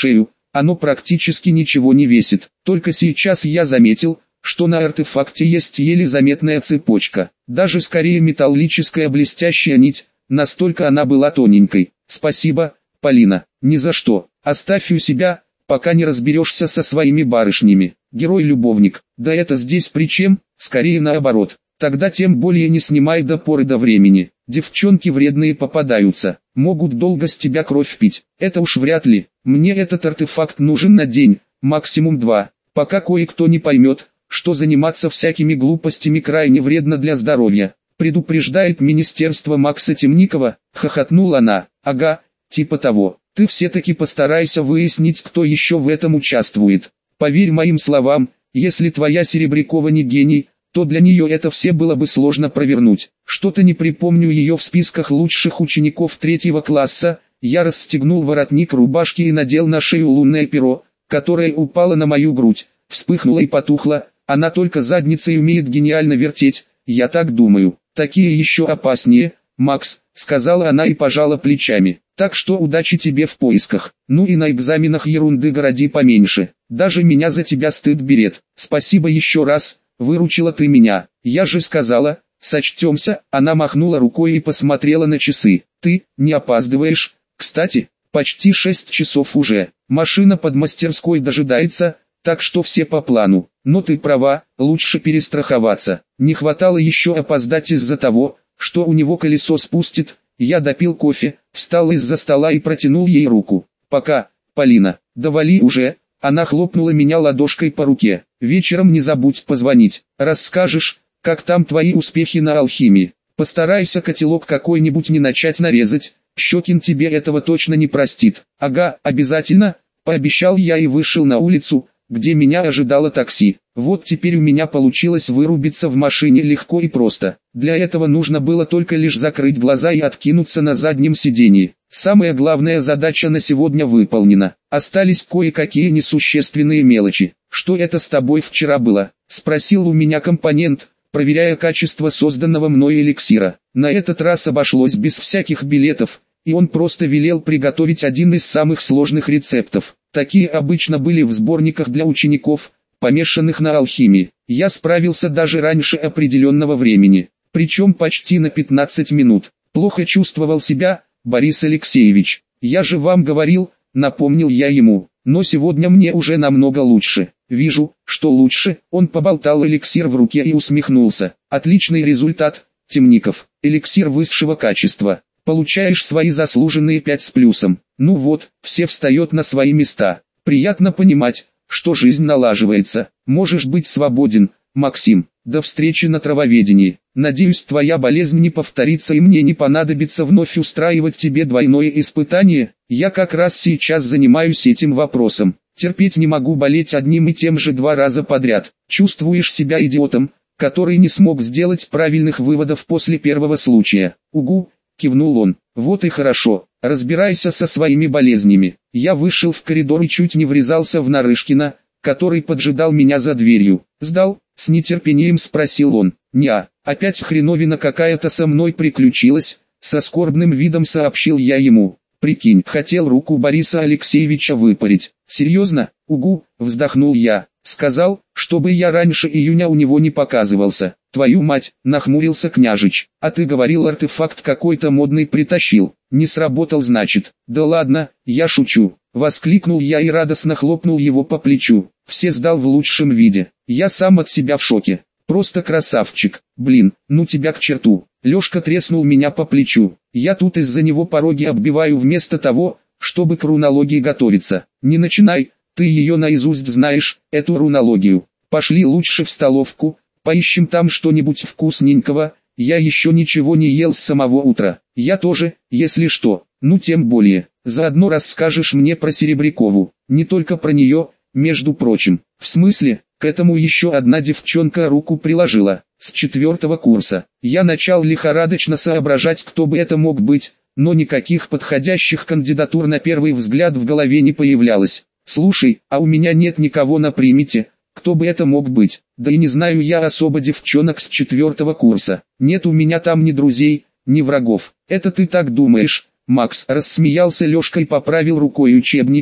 Оно практически ничего не весит. Только сейчас я заметил, что на артефакте есть еле заметная цепочка. Даже скорее металлическая блестящая нить, настолько она была тоненькой. Спасибо, Полина. Ни за что. Оставь у себя, пока не разберешься со своими барышнями. Герой-любовник. Да это здесь при чем? Скорее наоборот. Тогда тем более не снимай до поры до времени. Девчонки вредные попадаются, могут долго с тебя кровь пить. Это уж вряд ли. Мне этот артефакт нужен на день, максимум два. Пока кое-кто не поймет, что заниматься всякими глупостями крайне вредно для здоровья. Предупреждает министерство Макса Темникова, хохотнула она. Ага, типа того. Ты все-таки постарайся выяснить, кто еще в этом участвует. Поверь моим словам, если твоя Серебрякова не гений, то для нее это все было бы сложно провернуть. Что-то не припомню ее в списках лучших учеников третьего класса. Я расстегнул воротник рубашки и надел на шею лунное перо, которое упало на мою грудь, вспыхнуло и потухло. Она только задницей умеет гениально вертеть, я так думаю. Такие еще опаснее, Макс, сказала она и пожала плечами. Так что удачи тебе в поисках. Ну и на экзаменах ерунды городи поменьше. Даже меня за тебя стыд берет. Спасибо еще раз. Выручила ты меня. Я же сказала, сочтемся. Она махнула рукой и посмотрела на часы. Ты не опаздываешь. Кстати, почти шесть часов уже. Машина под мастерской дожидается, так что все по плану. Но ты права, лучше перестраховаться. Не хватало еще опоздать из-за того, что у него колесо спустит. Я допил кофе, встал из-за стола и протянул ей руку. Пока, Полина. Да вали уже. Она хлопнула меня ладошкой по руке. Вечером не забудь позвонить. Расскажешь, как там твои успехи на алхимии. Постарайся котелок какой-нибудь не начать нарезать. Щекин тебе этого точно не простит. Ага, обязательно, пообещал я и вышел на улицу, где меня ожидало такси. Вот теперь у меня получилось вырубиться в машине легко и просто. Для этого нужно было только лишь закрыть глаза и откинуться на заднем сиденье. Самая главная задача на сегодня выполнена. Остались кое-какие несущественные мелочи. «Что это с тобой вчера было?» – спросил у меня компонент, проверяя качество созданного мной эликсира. На этот раз обошлось без всяких билетов, и он просто велел приготовить один из самых сложных рецептов. Такие обычно были в сборниках для учеников, помешанных на алхимии. Я справился даже раньше определенного времени, причем почти на пятнадцать минут. Плохо чувствовал себя, Борис Алексеевич. Я же вам говорил, напомнил я ему, но сегодня мне уже намного лучше. Вижу, что лучше. Он поболтал эликсир в руке и усмехнулся. Отличный результат, Темников. Эликсир высшего качества. Получаешь свои заслуженные пять с плюсом. Ну вот, все встает на свои места. Приятно понимать, что жизнь налаживается. Можешь быть свободен, Максим. До встречи на травоведении. Надеюсь, твоя болезнь не повторится и мне не понадобится вновь устраивать тебе двойное испытание. Я как раз сейчас занимаюсь этим вопросом. Терпеть не могу болеть одним и тем же два раза подряд. Чувствуешь себя идиотом, который не смог сделать правильных выводов после первого случая. Угу, кивнул он. Вот и хорошо. Разбирайся со своими болезнями. Я вышел в коридор и чуть не врезался в Нарышкина, который поджидал меня за дверью. «Сдал?» — с нетерпением спросил он. «Неа, опять хреновина какая-то со мной приключилась», — со скорбным видом сообщил я ему. «Прикинь, хотел руку Бориса Алексеевича выпарить». «Серьезно?» «Угу», — вздохнул я. «Сказал, чтобы я раньше июня у него не показывался». «Твою мать», — нахмурился княжич. «А ты говорил, артефакт какой-то модный притащил. Не сработал, значит». «Да ладно, я шучу», — воскликнул я и радостно хлопнул его по плечу. «Все сдал в лучшем виде. Я сам от себя в шоке. Просто красавчик. Блин, ну тебя к черту». Лёшка треснул меня по плечу. Я тут из-за него пороги оббиваю вместо того, чтобы к рунологии готовиться. «Не начинай, ты ее наизусть знаешь, эту рунологию. Пошли лучше в столовку, поищем там что-нибудь вкусненького. Я еще ничего не ел с самого утра». «Я тоже, если что. Ну тем более. Заодно расскажешь мне про Серебрякову. Не только про нее, между прочим». «В смысле?» К этому еще одна девчонка руку приложила. С четвертого курса. Я начал лихорадочно соображать, кто бы это мог быть, но никаких подходящих кандидатур на первый взгляд в голове не появлялось. «Слушай, а у меня нет никого на примете, кто бы это мог быть? Да и не знаю я особо девчонок с четвертого курса. Нет у меня там ни друзей, ни врагов». «Это ты так думаешь, Макс?» — рассмеялся Лешка и поправил рукой учебники,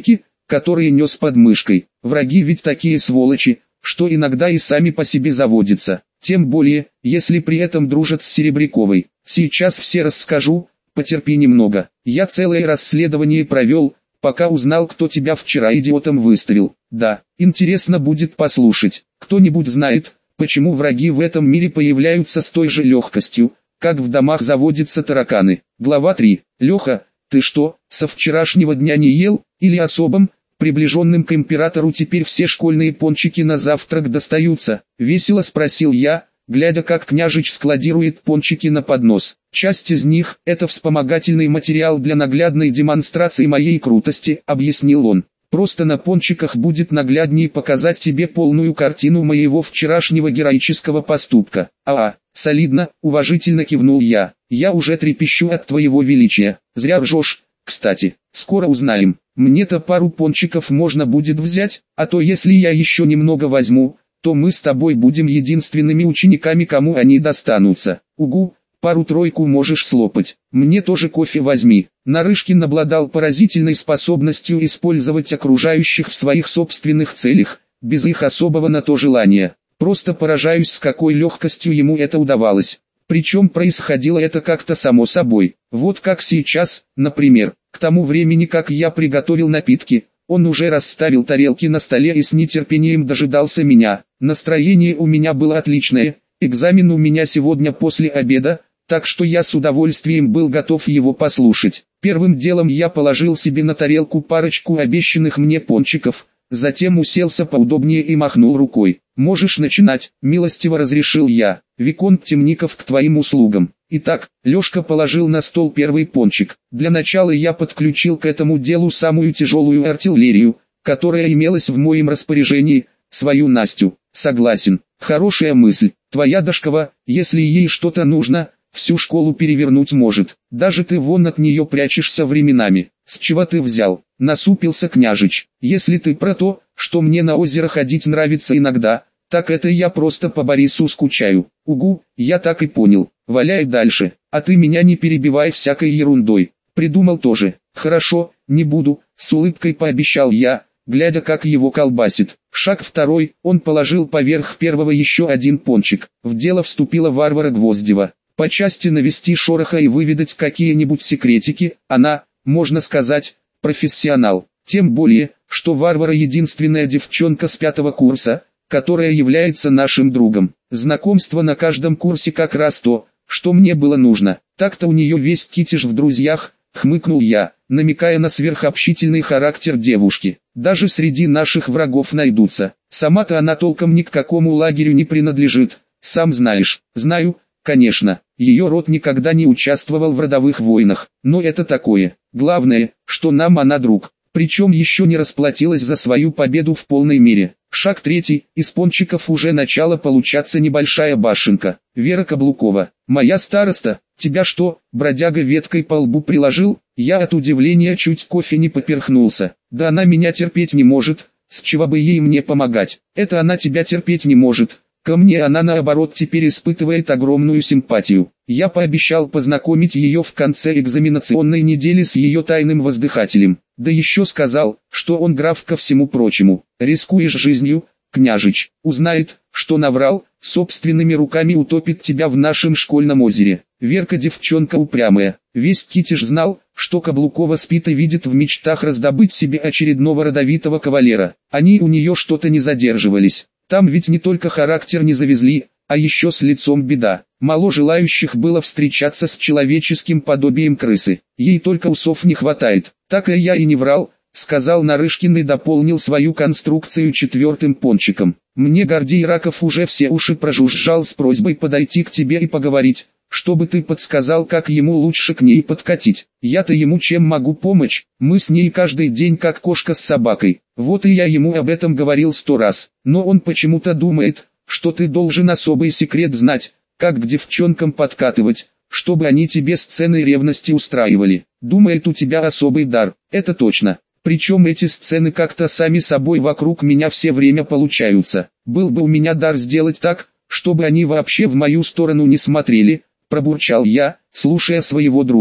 которые нес под мышкой. Враги ведь такие сволочи, что иногда и сами по себе заводятся. Тем более, если при этом дружат с Серебряковой. Сейчас все расскажу, потерпи немного. Я целое расследование провел, пока узнал, кто тебя вчера идиотом выставил. Да, интересно будет послушать. Кто-нибудь знает, почему враги в этом мире появляются с той же легкостью, как в домах заводятся тараканы? Глава три. Леха, ты что, со вчерашнего дня не ел, или особым, приближенным к императору теперь все школьные пончики на завтрак достаются? Весело спросил я, глядя, как княжич складирует пончики на поднос. Часть из них – это вспомогательный материал для наглядной демонстрации моей крутости, объяснил он. Просто на пончиках будет нагляднее показать тебе полную картину моего вчерашнего героического поступка. А, солидно, уважительно кивнул я. Я уже трепещу от твоего величия. Зря ржешь. Кстати, скоро узнаем. Мне-то пару пончиков можно будет взять, а то если я еще немного возьму, то мы с тобой будем единственными учениками, кому они достанутся. Угу, пару-тройку можешь слопать. Мне тоже кофе возьми. Нарышкин обладал поразительной способностью использовать окружающих в своих собственных целях, без их особого на то желания. Просто поражаюсь, с какой легкостью ему это удавалось. Причем происходило это как-то само собой. Вот как сейчас, например, к тому времени, как я приготовил напитки, он уже расставил тарелки на столе и с нетерпением дожидался меня. Настроение у меня было отличное, экзамен у меня сегодня после обеда, так что я с удовольствием был готов его послушать. Первым делом я положил себе на тарелку парочку обещанных мне пончиков, затем уселся поудобнее и махнул рукой. «Можешь начинать», — милостиво разрешил я. «Виконт Темников к твоим услугам». Итак, Лешка положил на стол первый пончик. Для начала я подключил к этому делу самую тяжелую артиллерию, которая имелась в моем распоряжении, свою Настю. Согласен, хорошая мысль. Твоя Дашкова, если ей что-то нужно, всю школу перевернуть может. Даже ты вон от нее прячешься временами. С чего ты взял? Насупился княжич. Если ты про то, что мне на озеро ходить нравится иногда, так это я просто по Борису скучаю. Угу, я так и понял. Валяй дальше, а ты меня не перебивай всякой ерундой. Придумал тоже. Хорошо, не буду, с улыбкой пообещал я, глядя, как его колбасит. Шаг второй, он положил поверх первого еще один пончик. В дело вступила Варвара Гвоздева. По части навести шороха и выведать какие-нибудь секретики, она, можно сказать, профессионал. Тем более, что Варвара единственная девчонка с пятого курса, которая является нашим другом. Знакомство на каждом курсе как раз то, что мне было нужно. Так-то у нее весь китиш в друзьях, хмыкнул я, намекая на сверхобщительный характер девушки. Даже среди наших врагов найдутся. Сама-то она толком ни к какому лагерю не принадлежит, сам знаешь. Знаю, конечно, ее род никогда не участвовал в родовых войнах, но это такое. Главное, что нам она друг. Причем еще не расплатилась за свою победу в полной мере. Шаг третий, из пончиков уже начала получаться небольшая башенка. Вера Каблукова, моя староста, тебя что, бродяга веткой по лбу приложил? Я от удивления чуть кофе не поперхнулся. Да она меня терпеть не может, с чего бы ей мне помогать? Это она тебя терпеть не может. Ко мне она наоборот теперь испытывает огромную симпатию. Я пообещал познакомить ее в конце экзаменационной недели с ее тайным воздыхателем. Да еще сказал, что он граф ко всему прочему. Рискуешь жизнью, княжич, узнает, что наврал, собственными руками утопит тебя в нашем школьном озере. Верка девчонка упрямая. Весь китиш знал, что Каблукова спит и видит в мечтах раздобыть себе очередного родовитого кавалера. Они у нее что-то не задерживались. Там ведь не только характер не завезли, а еще с лицом беда. Мало желающих было встречаться с человеческим подобием крысы. Ей только усов не хватает. Так и я и не врал, сказал Нарышкин и дополнил свою конструкцию четвертым пончиком. Мне Гордей Раков уже все уши прожужжал с просьбой подойти к тебе и поговорить, чтобы ты подсказал, как ему лучше к ней подкатить. Я-то ему чем могу помочь, мы с ней каждый день как кошка с собакой. Вот и я ему об этом говорил сто раз, но он почему-то думает, что ты должен особый секрет знать, как к девчонкам подкатывать, чтобы они тебе сцены ревности устраивали. Думает, у тебя особый дар, это точно. Причем эти сцены как-то сами собой вокруг меня все время получаются. Был бы у меня дар сделать так, чтобы они вообще в мою сторону не смотрели, пробурчал я, слушая своего друга.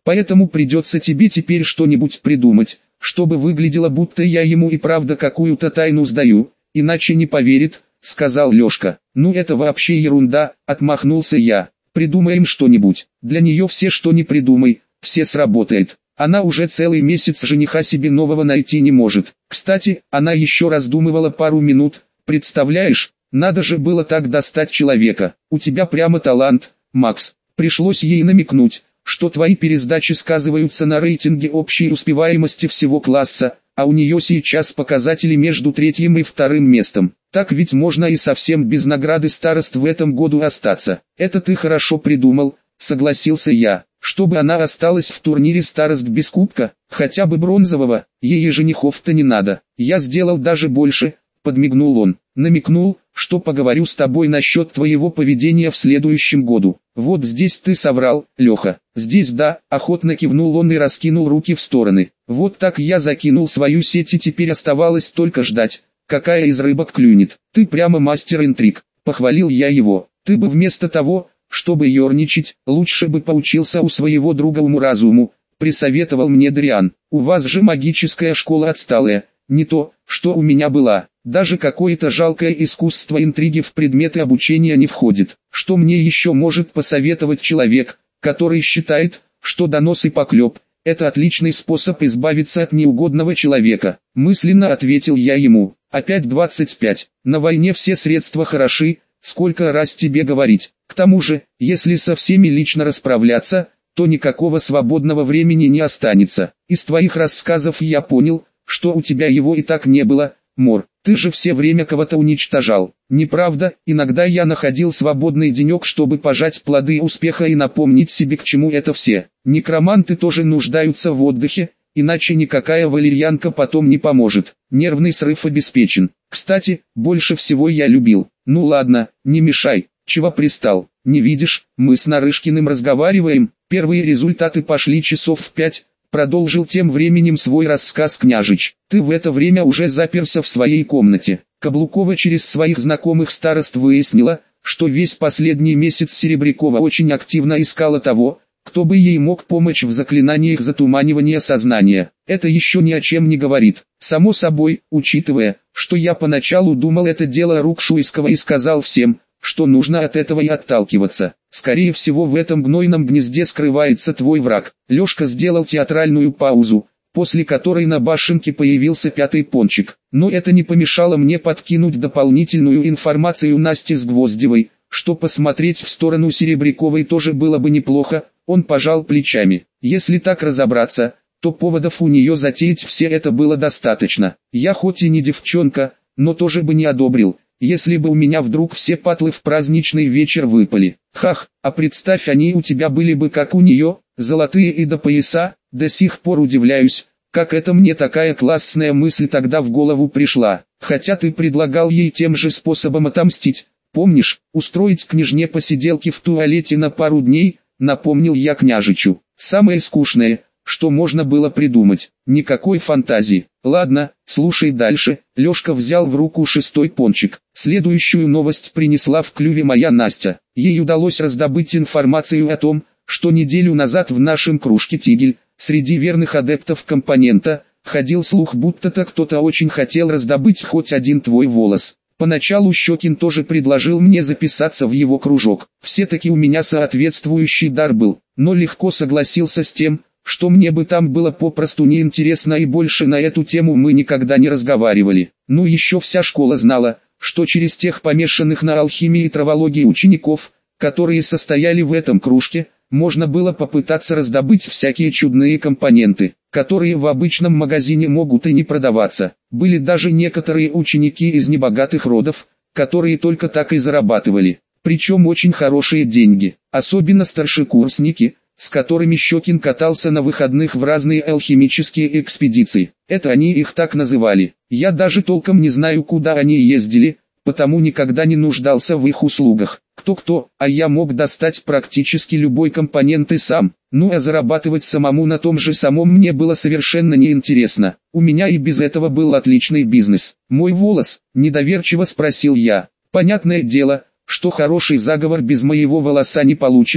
Поэтому придется тебе теперь что-нибудь придумать, чтобы выглядело, будто я ему и правда какую-то тайну сдаю, иначе не поверит, сказал Лешка. Ну это вообще ерунда, отмахнулся я. Придумаем что-нибудь. Для нее все что ни придумай, все сработает. Она уже целый месяц жениха себе нового найти не может. Кстати, она еще раздумывала пару минут. Представляешь, надо же было так достать человека. У тебя прямо талант, Макс. Пришлось ей намекнуть, что твои пересдачи сказываются на рейтинге общей успеваемости всего класса, а у нее сейчас показатели между третьим и вторым местом. Так ведь можно и совсем без награды старост в этом году остаться. Это ты хорошо придумал, согласился я. Чтобы она осталась в турнире старост без кубка, хотя бы бронзового, ей и женихов-то не надо. Я сделал даже больше, подмигнул он. Намекнул, что поговорю с тобой насчет твоего поведения в следующем году. Вот здесь ты соврал, Леха. Здесь да, охотно кивнул он и раскинул руки в стороны. Вот так я закинул свою сеть и теперь оставалось только ждать, какая из рыбок клюнет. Ты прямо мастер интриг, похвалил я его. Ты бы вместо того, чтобы ерничать, лучше бы поучился у своего друга уму-разуму, присоветовал мне Дриан. У вас же магическая школа отсталая, не то, что у меня была. Даже какое-то жалкое искусство интриги в предметы обучения не входит. Что мне еще может посоветовать человек, который считает, что донос и поклеп – это отличный способ избавиться от неугодного человека? Мысленно ответил я ему. Опять двадцать пять. На войне все средства хороши, сколько раз тебе говорить. К тому же, если со всеми лично расправляться, то никакого свободного времени не останется. Из твоих рассказов я понял, что у тебя его и так не было, Мор. Ты же все время кого-то уничтожал. Неправда, иногда я находил свободный денек, чтобы пожать плоды успеха и напомнить себе, к чему это все. Некроманты тоже нуждаются в отдыхе, иначе никакая валерьянка потом не поможет. Нервный срыв обеспечен. Кстати, больше всего я любил. Ну ладно, не мешай. Чего пристал? Не видишь, мы с Нарышкиным разговариваем. Первые результаты пошли часов в пять. Продолжил тем временем свой рассказ княжич. Ты в это время уже заперся в своей комнате. Каблукова через своих знакомых старост выяснила, что весь последний месяц Серебрякова очень активно искала того, кто бы ей мог помочь в заклинаниях затуманивания сознания. Это еще ни о чем не говорит. Само собой, учитывая, что я поначалу думал это дело рук Шуйского и сказал всем, что нужно от этого и отталкиваться. Скорее всего в этом гнойном гнезде скрывается твой враг. Лешка сделал театральную паузу, после которой на башенке появился пятый пончик. Но это не помешало мне подкинуть дополнительную информацию Насте с Гвоздевой, что посмотреть в сторону Серебряковой тоже было бы неплохо. Он пожал плечами. Если так разобраться, то поводов у нее затеять все это было достаточно. Я хоть и не девчонка, но тоже бы не одобрил, если бы у меня вдруг все патлы в праздничный вечер выпали. Хах, а представь, они у тебя были бы как у нее, золотые и до пояса. До сих пор удивляюсь, как это мне такая классная мысль тогда в голову пришла. Хотя ты предлагал ей тем же способом отомстить. Помнишь, устроить княжне посиделки в туалете на пару дней, напомнил я княжичу. Самое скучное, что можно было придумать. Никакой фантазии. Ладно, слушай дальше. Лешка взял в руку шестой пончик. Следующую новость принесла в клюве моя Настя. Ей удалось раздобыть информацию о том, что неделю назад в нашем кружке «Тигель», среди верных адептов компонента, ходил слух, будто-то кто-то очень хотел раздобыть хоть один твой волос. Поначалу Щекин тоже предложил мне записаться в его кружок. Все-таки у меня соответствующий дар был, но легко согласился с тем, что мне бы там было попросту неинтересно, и больше на эту тему мы никогда не разговаривали. Ну еще вся школа знала, что через тех помешанных на алхимии и травологии учеников, которые состояли в этом кружке, можно было попытаться раздобыть всякие чудные компоненты, которые в обычном магазине могут и не продаваться. Были даже некоторые ученики из небогатых родов, которые только так и зарабатывали, причем очень хорошие деньги, особенно старшекурсники, с которыми Щекин катался на выходных в разные алхимические экспедиции. Это они их так называли. Я даже толком не знаю, куда они ездили, потому никогда не нуждался в их услугах. Кто-кто, а я мог достать практически любой компонент и сам. Ну а зарабатывать самому на том же самом мне было совершенно неинтересно. У меня и без этого был отличный бизнес. Мой волос, недоверчиво спросил я. Понятное дело, что хороший заговор без моего волоса не получится,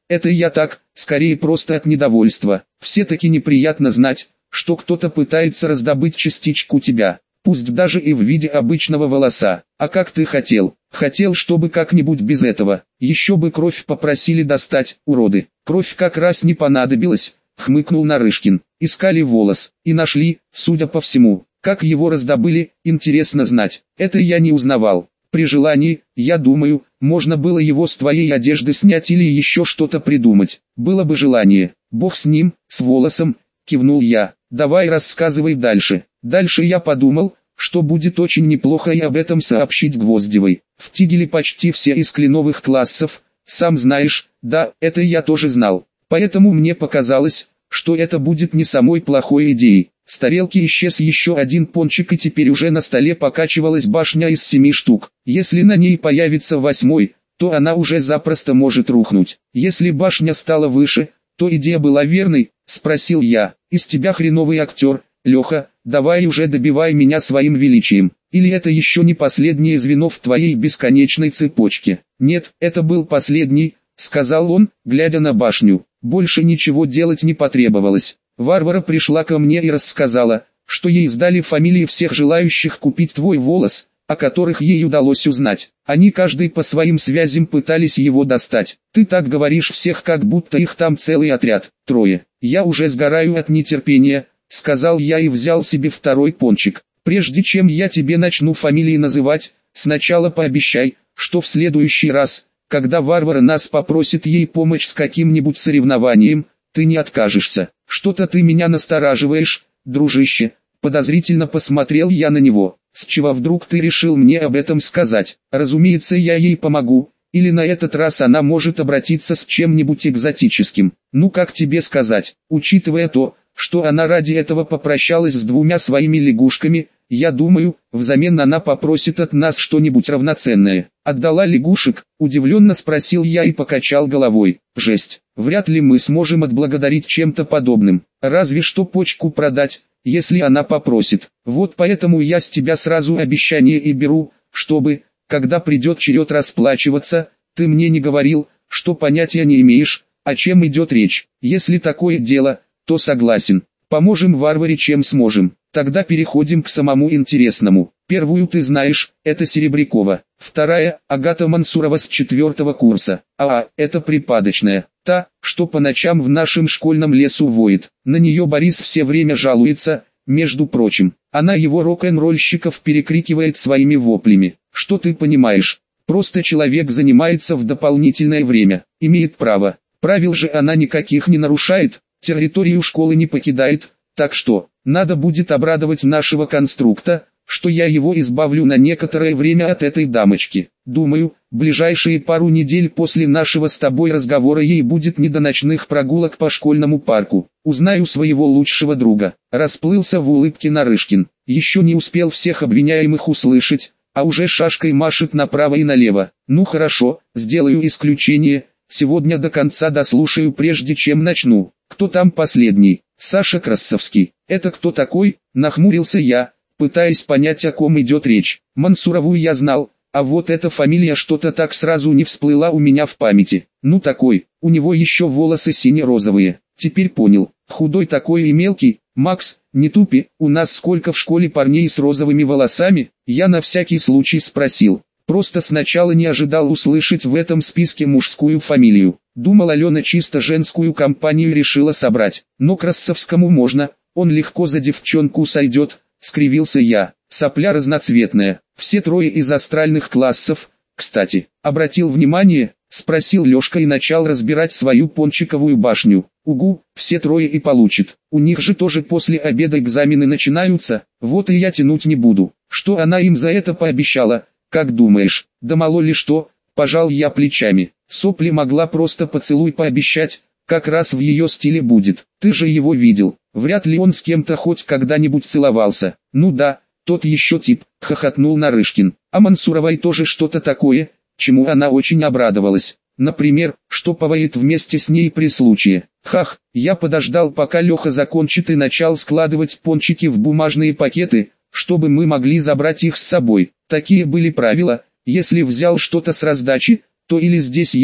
это я так, скорее просто от недовольства. Все-таки неприятно знать, что кто-то пытается раздобыть частичку тебя, пусть даже и в виде обычного волоса. А как ты хотел? Хотел, чтобы как-нибудь без этого. Еще бы кровь попросили достать, уроды. Кровь как раз не понадобилась, хмыкнул Нарышкин. Искали волос, и нашли, судя по всему. Как его раздобыли, интересно знать. Это я не узнавал. При желании, я думаю, можно было его с твоей одежды снять или еще что-то придумать. Было бы желание. Бог с ним, с волосом, кивнул я. Давай рассказывай дальше. Дальше я подумал, что будет очень неплохо и об этом сообщить Гвоздевой. В Тигеле почти все из кленовых классов, сам знаешь, да, это я тоже знал. Поэтому мне показалось, что это будет не самой плохой идеей. С тарелки исчез еще один пончик, и теперь уже на столе покачивалась башня из семи штук. Если на ней появится восьмой, то она уже запросто может рухнуть. Если башня стала выше, то идея была верной, спросил я. Из тебя хреновый актер, Леха, давай уже добивай меня своим величием. Или это еще не последнее звено в твоей бесконечной цепочке? Нет, это был последний, сказал он, глядя на башню. Больше ничего делать не потребовалось. Варвара пришла ко мне и рассказала, что ей сдали фамилии всех желающих купить твой волос, о которых ей удалось узнать. Они каждый по своим связям пытались его достать. Ты так говоришь всех, как будто их там целый отряд, трое. Я уже сгораю от нетерпения, сказал я и взял себе второй пончик. Прежде чем я тебе начну фамилии называть, сначала пообещай, что в следующий раз, когда Варвара нас попросит ей помочь с каким-нибудь соревнованием, ты не откажешься. Что-то ты меня настораживаешь, дружище. Подозрительно посмотрел я на него. С чего вдруг ты решил мне об этом сказать? Разумеется, я ей помогу. Или на этот раз она может обратиться с чем-нибудь экзотическим. Ну как тебе сказать, учитывая то, что она ради этого попрощалась с двумя своими лягушками, я думаю, взамен она попросит от нас что-нибудь равноценное. Отдала лягушек? Удивленно спросил я и покачал головой. Жесть, вряд ли мы сможем отблагодарить чем-то подобным. Разве что почку продать, если она попросит. Вот поэтому я с тебя сразу обещание и беру, чтобы, когда придет черед расплачиваться, ты мне не говорил, что понятия не имеешь, о чем идет речь. Если такое дело, то согласен. Поможем Варваре чем сможем. Тогда переходим к самому интересному. Первую ты знаешь, это Серебрякова. Вторая, Агата Мансурова с четвертого курса. А, это припадочная. Та, что по ночам в нашем школьном лесу воет. На нее Борис все время жалуется, между прочим. Она его рок-н-ролльщиков перекрикивает своими воплями. Что ты понимаешь? Просто человек занимается в дополнительное время. Имеет право. Правил же она никаких не нарушает, территорию школы не покидает. Так что, надо будет обрадовать нашего конструкта, что я его избавлю на некоторое время от этой дамочки. Думаю, ближайшие пару недель после нашего с тобой разговора ей будет не до ночных прогулок по школьному парку. Узнаю своего лучшего друга. Расплылся в улыбке Нарышкин. Еще не успел всех обвиняемых услышать, а уже шашкой машет направо и налево. Ну хорошо, сделаю исключение. Сегодня до конца дослушаю, прежде чем начну. Кто там последний? Саша Красовский. Это кто такой? Нахмурился я, пытаясь понять, о ком идет речь. Мансурову я знал, а вот эта фамилия что-то так сразу не всплыла у меня в памяти. Ну такой, у него еще волосы сине-розовые. Теперь понял, худой такой и мелкий. Макс, не тупи, у нас сколько в школе парней с розовыми волосами? Я на всякий случай спросил. Просто сначала не ожидал услышать в этом списке мужскую фамилию. Думал, Алена чисто женскую компанию решила собрать. Но Красовскому можно, он легко за девчонку сойдет, скривился я. Сопля разноцветная, все трое из астральных классов. Кстати, обратил внимание, спросил Лешка и начал разбирать свою пончиковую башню. Угу, все трое и получит. У них же тоже после обеда экзамены начинаются, вот и я тянуть не буду. Что она им за это пообещала? Как думаешь, да мало ли что, пожал я плечами. Сопли могла просто поцелуй пообещать, как раз в ее стиле будет. Ты же его видел, вряд ли он с кем-то хоть когда-нибудь целовался. Ну да, тот еще тип, хохотнул Нарышкин. А Мансуровой тоже что-то такое, чему она очень обрадовалась. Например, что повоет вместе с ней при случае. Хах, я подождал, пока Леха закончит, и начал складывать пончики в бумажные пакеты, чтобы мы могли забрать их с собой. Такие были правила, если взял что-то с раздачи, то или здесь ешь,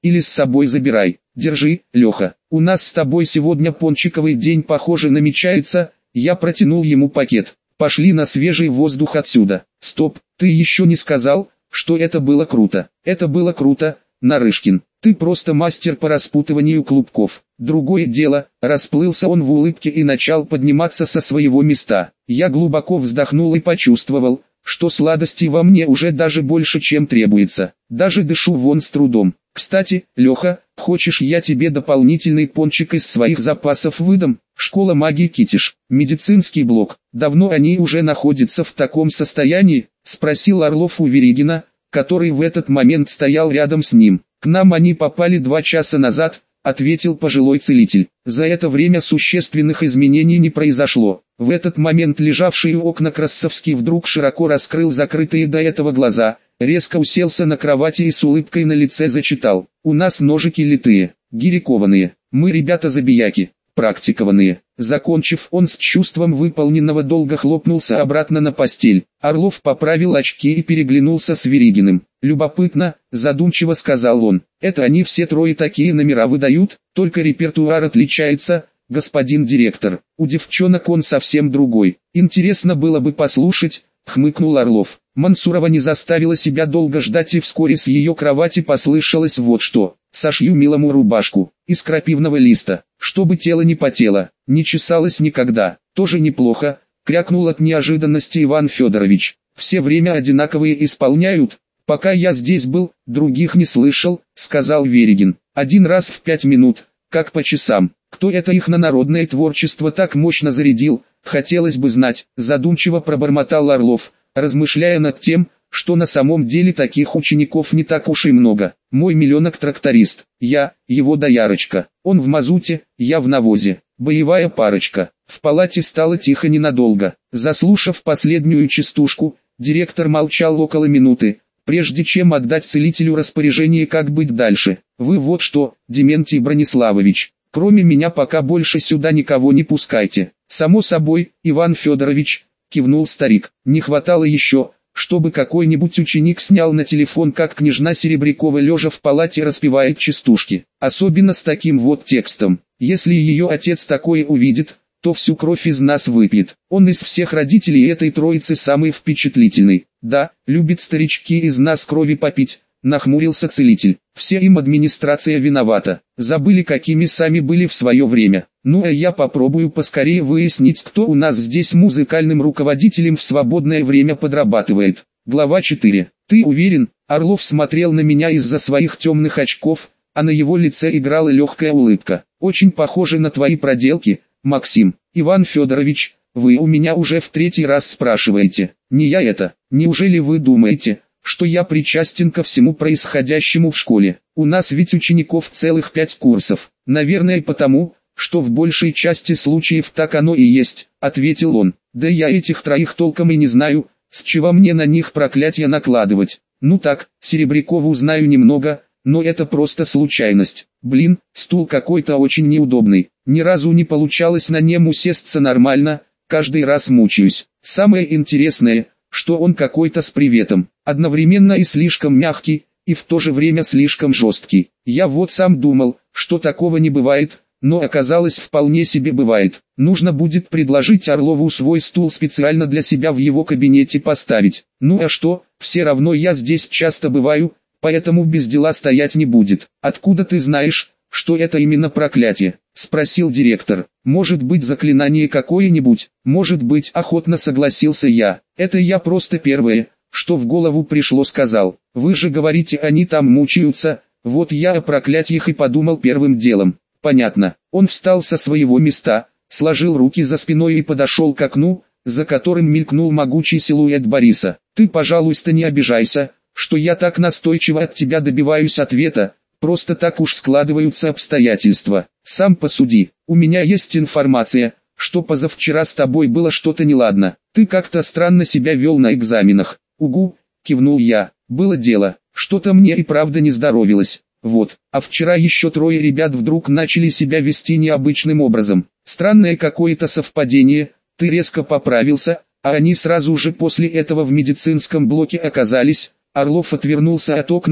или с собой забирай. Держи, Леха, у нас с тобой сегодня пончиковый день, похоже, намечается. Я протянул ему пакет. Пошли на свежий воздух отсюда. Стоп, ты еще не сказал, что это было круто. Это было круто, Нарышкин. Ты просто мастер по распутыванию клубков. Другое дело, расплылся он в улыбке и начал подниматься со своего места. Я глубоко вздохнул и почувствовал, что сладостей во мне уже даже больше, чем требуется. Даже дышу вон с трудом. Кстати, Леха, хочешь, я тебе дополнительный пончик из своих запасов выдам? Школа магии Китиш, медицинский блок. Давно они уже находятся в таком состоянии? Спросил Орлов у Веригина, который в этот момент стоял рядом с ним. К нам они попали два часа назад, ответил пожилой целитель. За это время существенных изменений не произошло. В этот момент лежавший у окна Красовский вдруг широко раскрыл закрытые до этого глаза, резко уселся на кровати и с улыбкой на лице зачитал: «У нас ножики литые, гири кованые, мы ребята забияки, практикованные». Закончив, он с чувством выполненного долга хлопнулся обратно на постель. Орлов поправил очки и переглянулся с Веригиным. «Любопытно», задумчиво сказал он, «это они все трое такие номера выдают, только репертуар отличается, господин директор. У девчонок он совсем другой. Интересно было бы послушать», хмыкнул Орлов. Мансурова не заставила себя долго ждать, и вскоре с ее кровати послышалось вот что: «Сошью милому рубашку из крапивного листа, чтобы тело не потело, не чесалось никогда». «Тоже неплохо», крякнул от неожиданности Иван Федорович. «Все время одинаковые исполняют. Пока я здесь был, других не слышал», сказал Веригин. «Один раз в пять минут, как по часам. Кто это их на народное творчество так мощно зарядил, хотелось бы знать», задумчиво пробормотал Орлов, размышляя над тем, что на самом деле таких учеников не так уж и много. «Мой миллионок-тракторист, я, его доярочка, он в мазуте, я в навозе, боевая парочка». В палате стало тихо ненадолго. Заслушав последнюю частушку, директор молчал около минуты, прежде чем отдать целителю распоряжение, как быть дальше. «Вы вот что, Дементий Брониславович, кроме меня пока больше сюда никого не пускайте». «Само собой, Иван Федорович», кивнул старик. «Не хватало еще, чтобы какой-нибудь ученик снял на телефон, как княжна Серебрякова лежа в палате распевает частушки. Особенно с таким вот текстом. Если ее отец такое увидит, то всю кровь из нас выпьет. Он из всех родителей этой троицы самый впечатлительный. Да, любит старички из нас крови попить», нахмурился целитель. «Все им администрация виновата. Забыли, какими сами были в свое время. Ну а я попробую поскорее выяснить, кто у нас здесь музыкальным руководителем в свободное время подрабатывает». Глава четыре. «Ты уверен?» Орлов смотрел на меня из-за своих темных очков, а на его лице играла легкая улыбка. «Очень похоже на твои проделки, Максим. Иван Федорович, вы у меня уже в третий раз спрашиваете, не я это. Неужели вы думаете, что я причастен ко всему происходящему в школе? У нас ведь учеников целых пять курсов. Наверное, потому, что в большей части случаев так оно и есть», ответил он. «Да я этих троих толком и не знаю, с чего мне на них проклятие накладывать. Ну так, Серебрякову знаю немного, но это просто случайность. Блин, стул какой-то очень неудобный. Ни разу не получалось на нем усесться нормально, каждый раз мучаюсь. Самое интересное, что он какой-то с приветом, одновременно и слишком мягкий, и в то же время слишком жесткий. Я вот сам думал, что такого не бывает, но оказалось, вполне себе бывает. Нужно будет предложить Орлову свой стул специально для себя в его кабинете поставить. Ну а что, все равно я здесь часто бываю, поэтому без дела стоять не будет». «Откуда ты знаешь, что это именно проклятие?» — спросил директор. «Может быть, заклинание какое-нибудь?» «Может быть», — охотно согласился я. «Это я просто первое, что в голову пришло, сказал. Вы же говорите, они там мучаются, вот я о проклятиях и подумал первым делом». «Понятно». Он встал со своего места, сложил руки за спиной и подошел к окну, за которым мелькнул могучий силуэт Бориса. «Ты, пожалуйста, не обижайся, что я так настойчиво от тебя добиваюсь ответа, просто так уж складываются обстоятельства. Сам посуди, у меня есть информация, что позавчера с тобой было что-то неладно. Ты как-то странно себя вел на экзаменах». «Угу», кивнул я, «было дело, что-то мне и правда не здоровилось. Вот, а вчера еще трое ребят вдруг начали себя вести необычным образом. Странное какое-то совпадение, ты резко поправился, а они сразу же после этого в медицинском блоке оказались». Орлов отвернулся от окна,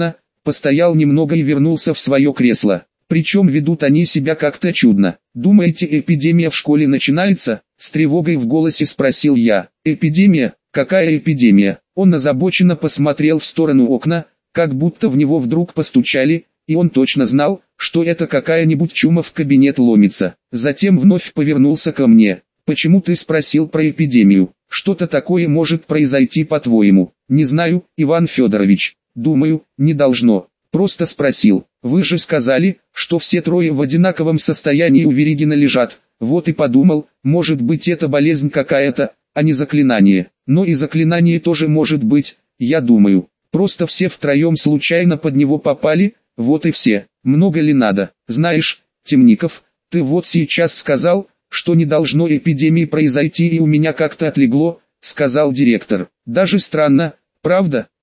постоял немного и вернулся в свое кресло. Причем ведут они себя как-то чудно. Думаете, эпидемия в школе начинается? С тревогой в голосе спросил я. Эпидемия? Какая эпидемия? Он озабоченно посмотрел в сторону окна, как будто в него вдруг постучали, и он точно знал, что это какая-нибудь чума в кабинет ломится. Затем вновь повернулся ко мне. Почему ты спросил про эпидемию? Что-то такое может произойти, по-твоему? Не знаю, Иван Федорович. Думаю, не должно. Просто спросил. Вы же сказали, что все трое в одинаковом состоянии у Веригина лежат. Вот и подумал, может быть, это болезнь какая-то, а не заклинание. Но и заклинание тоже может быть, я думаю. Просто все втроем случайно под него попали, вот и все. Много ли надо? Знаешь, Темников, ты вот сейчас сказал, что не должно эпидемии произойти, и у меня как-то отлегло, сказал директор. Даже странно, правда?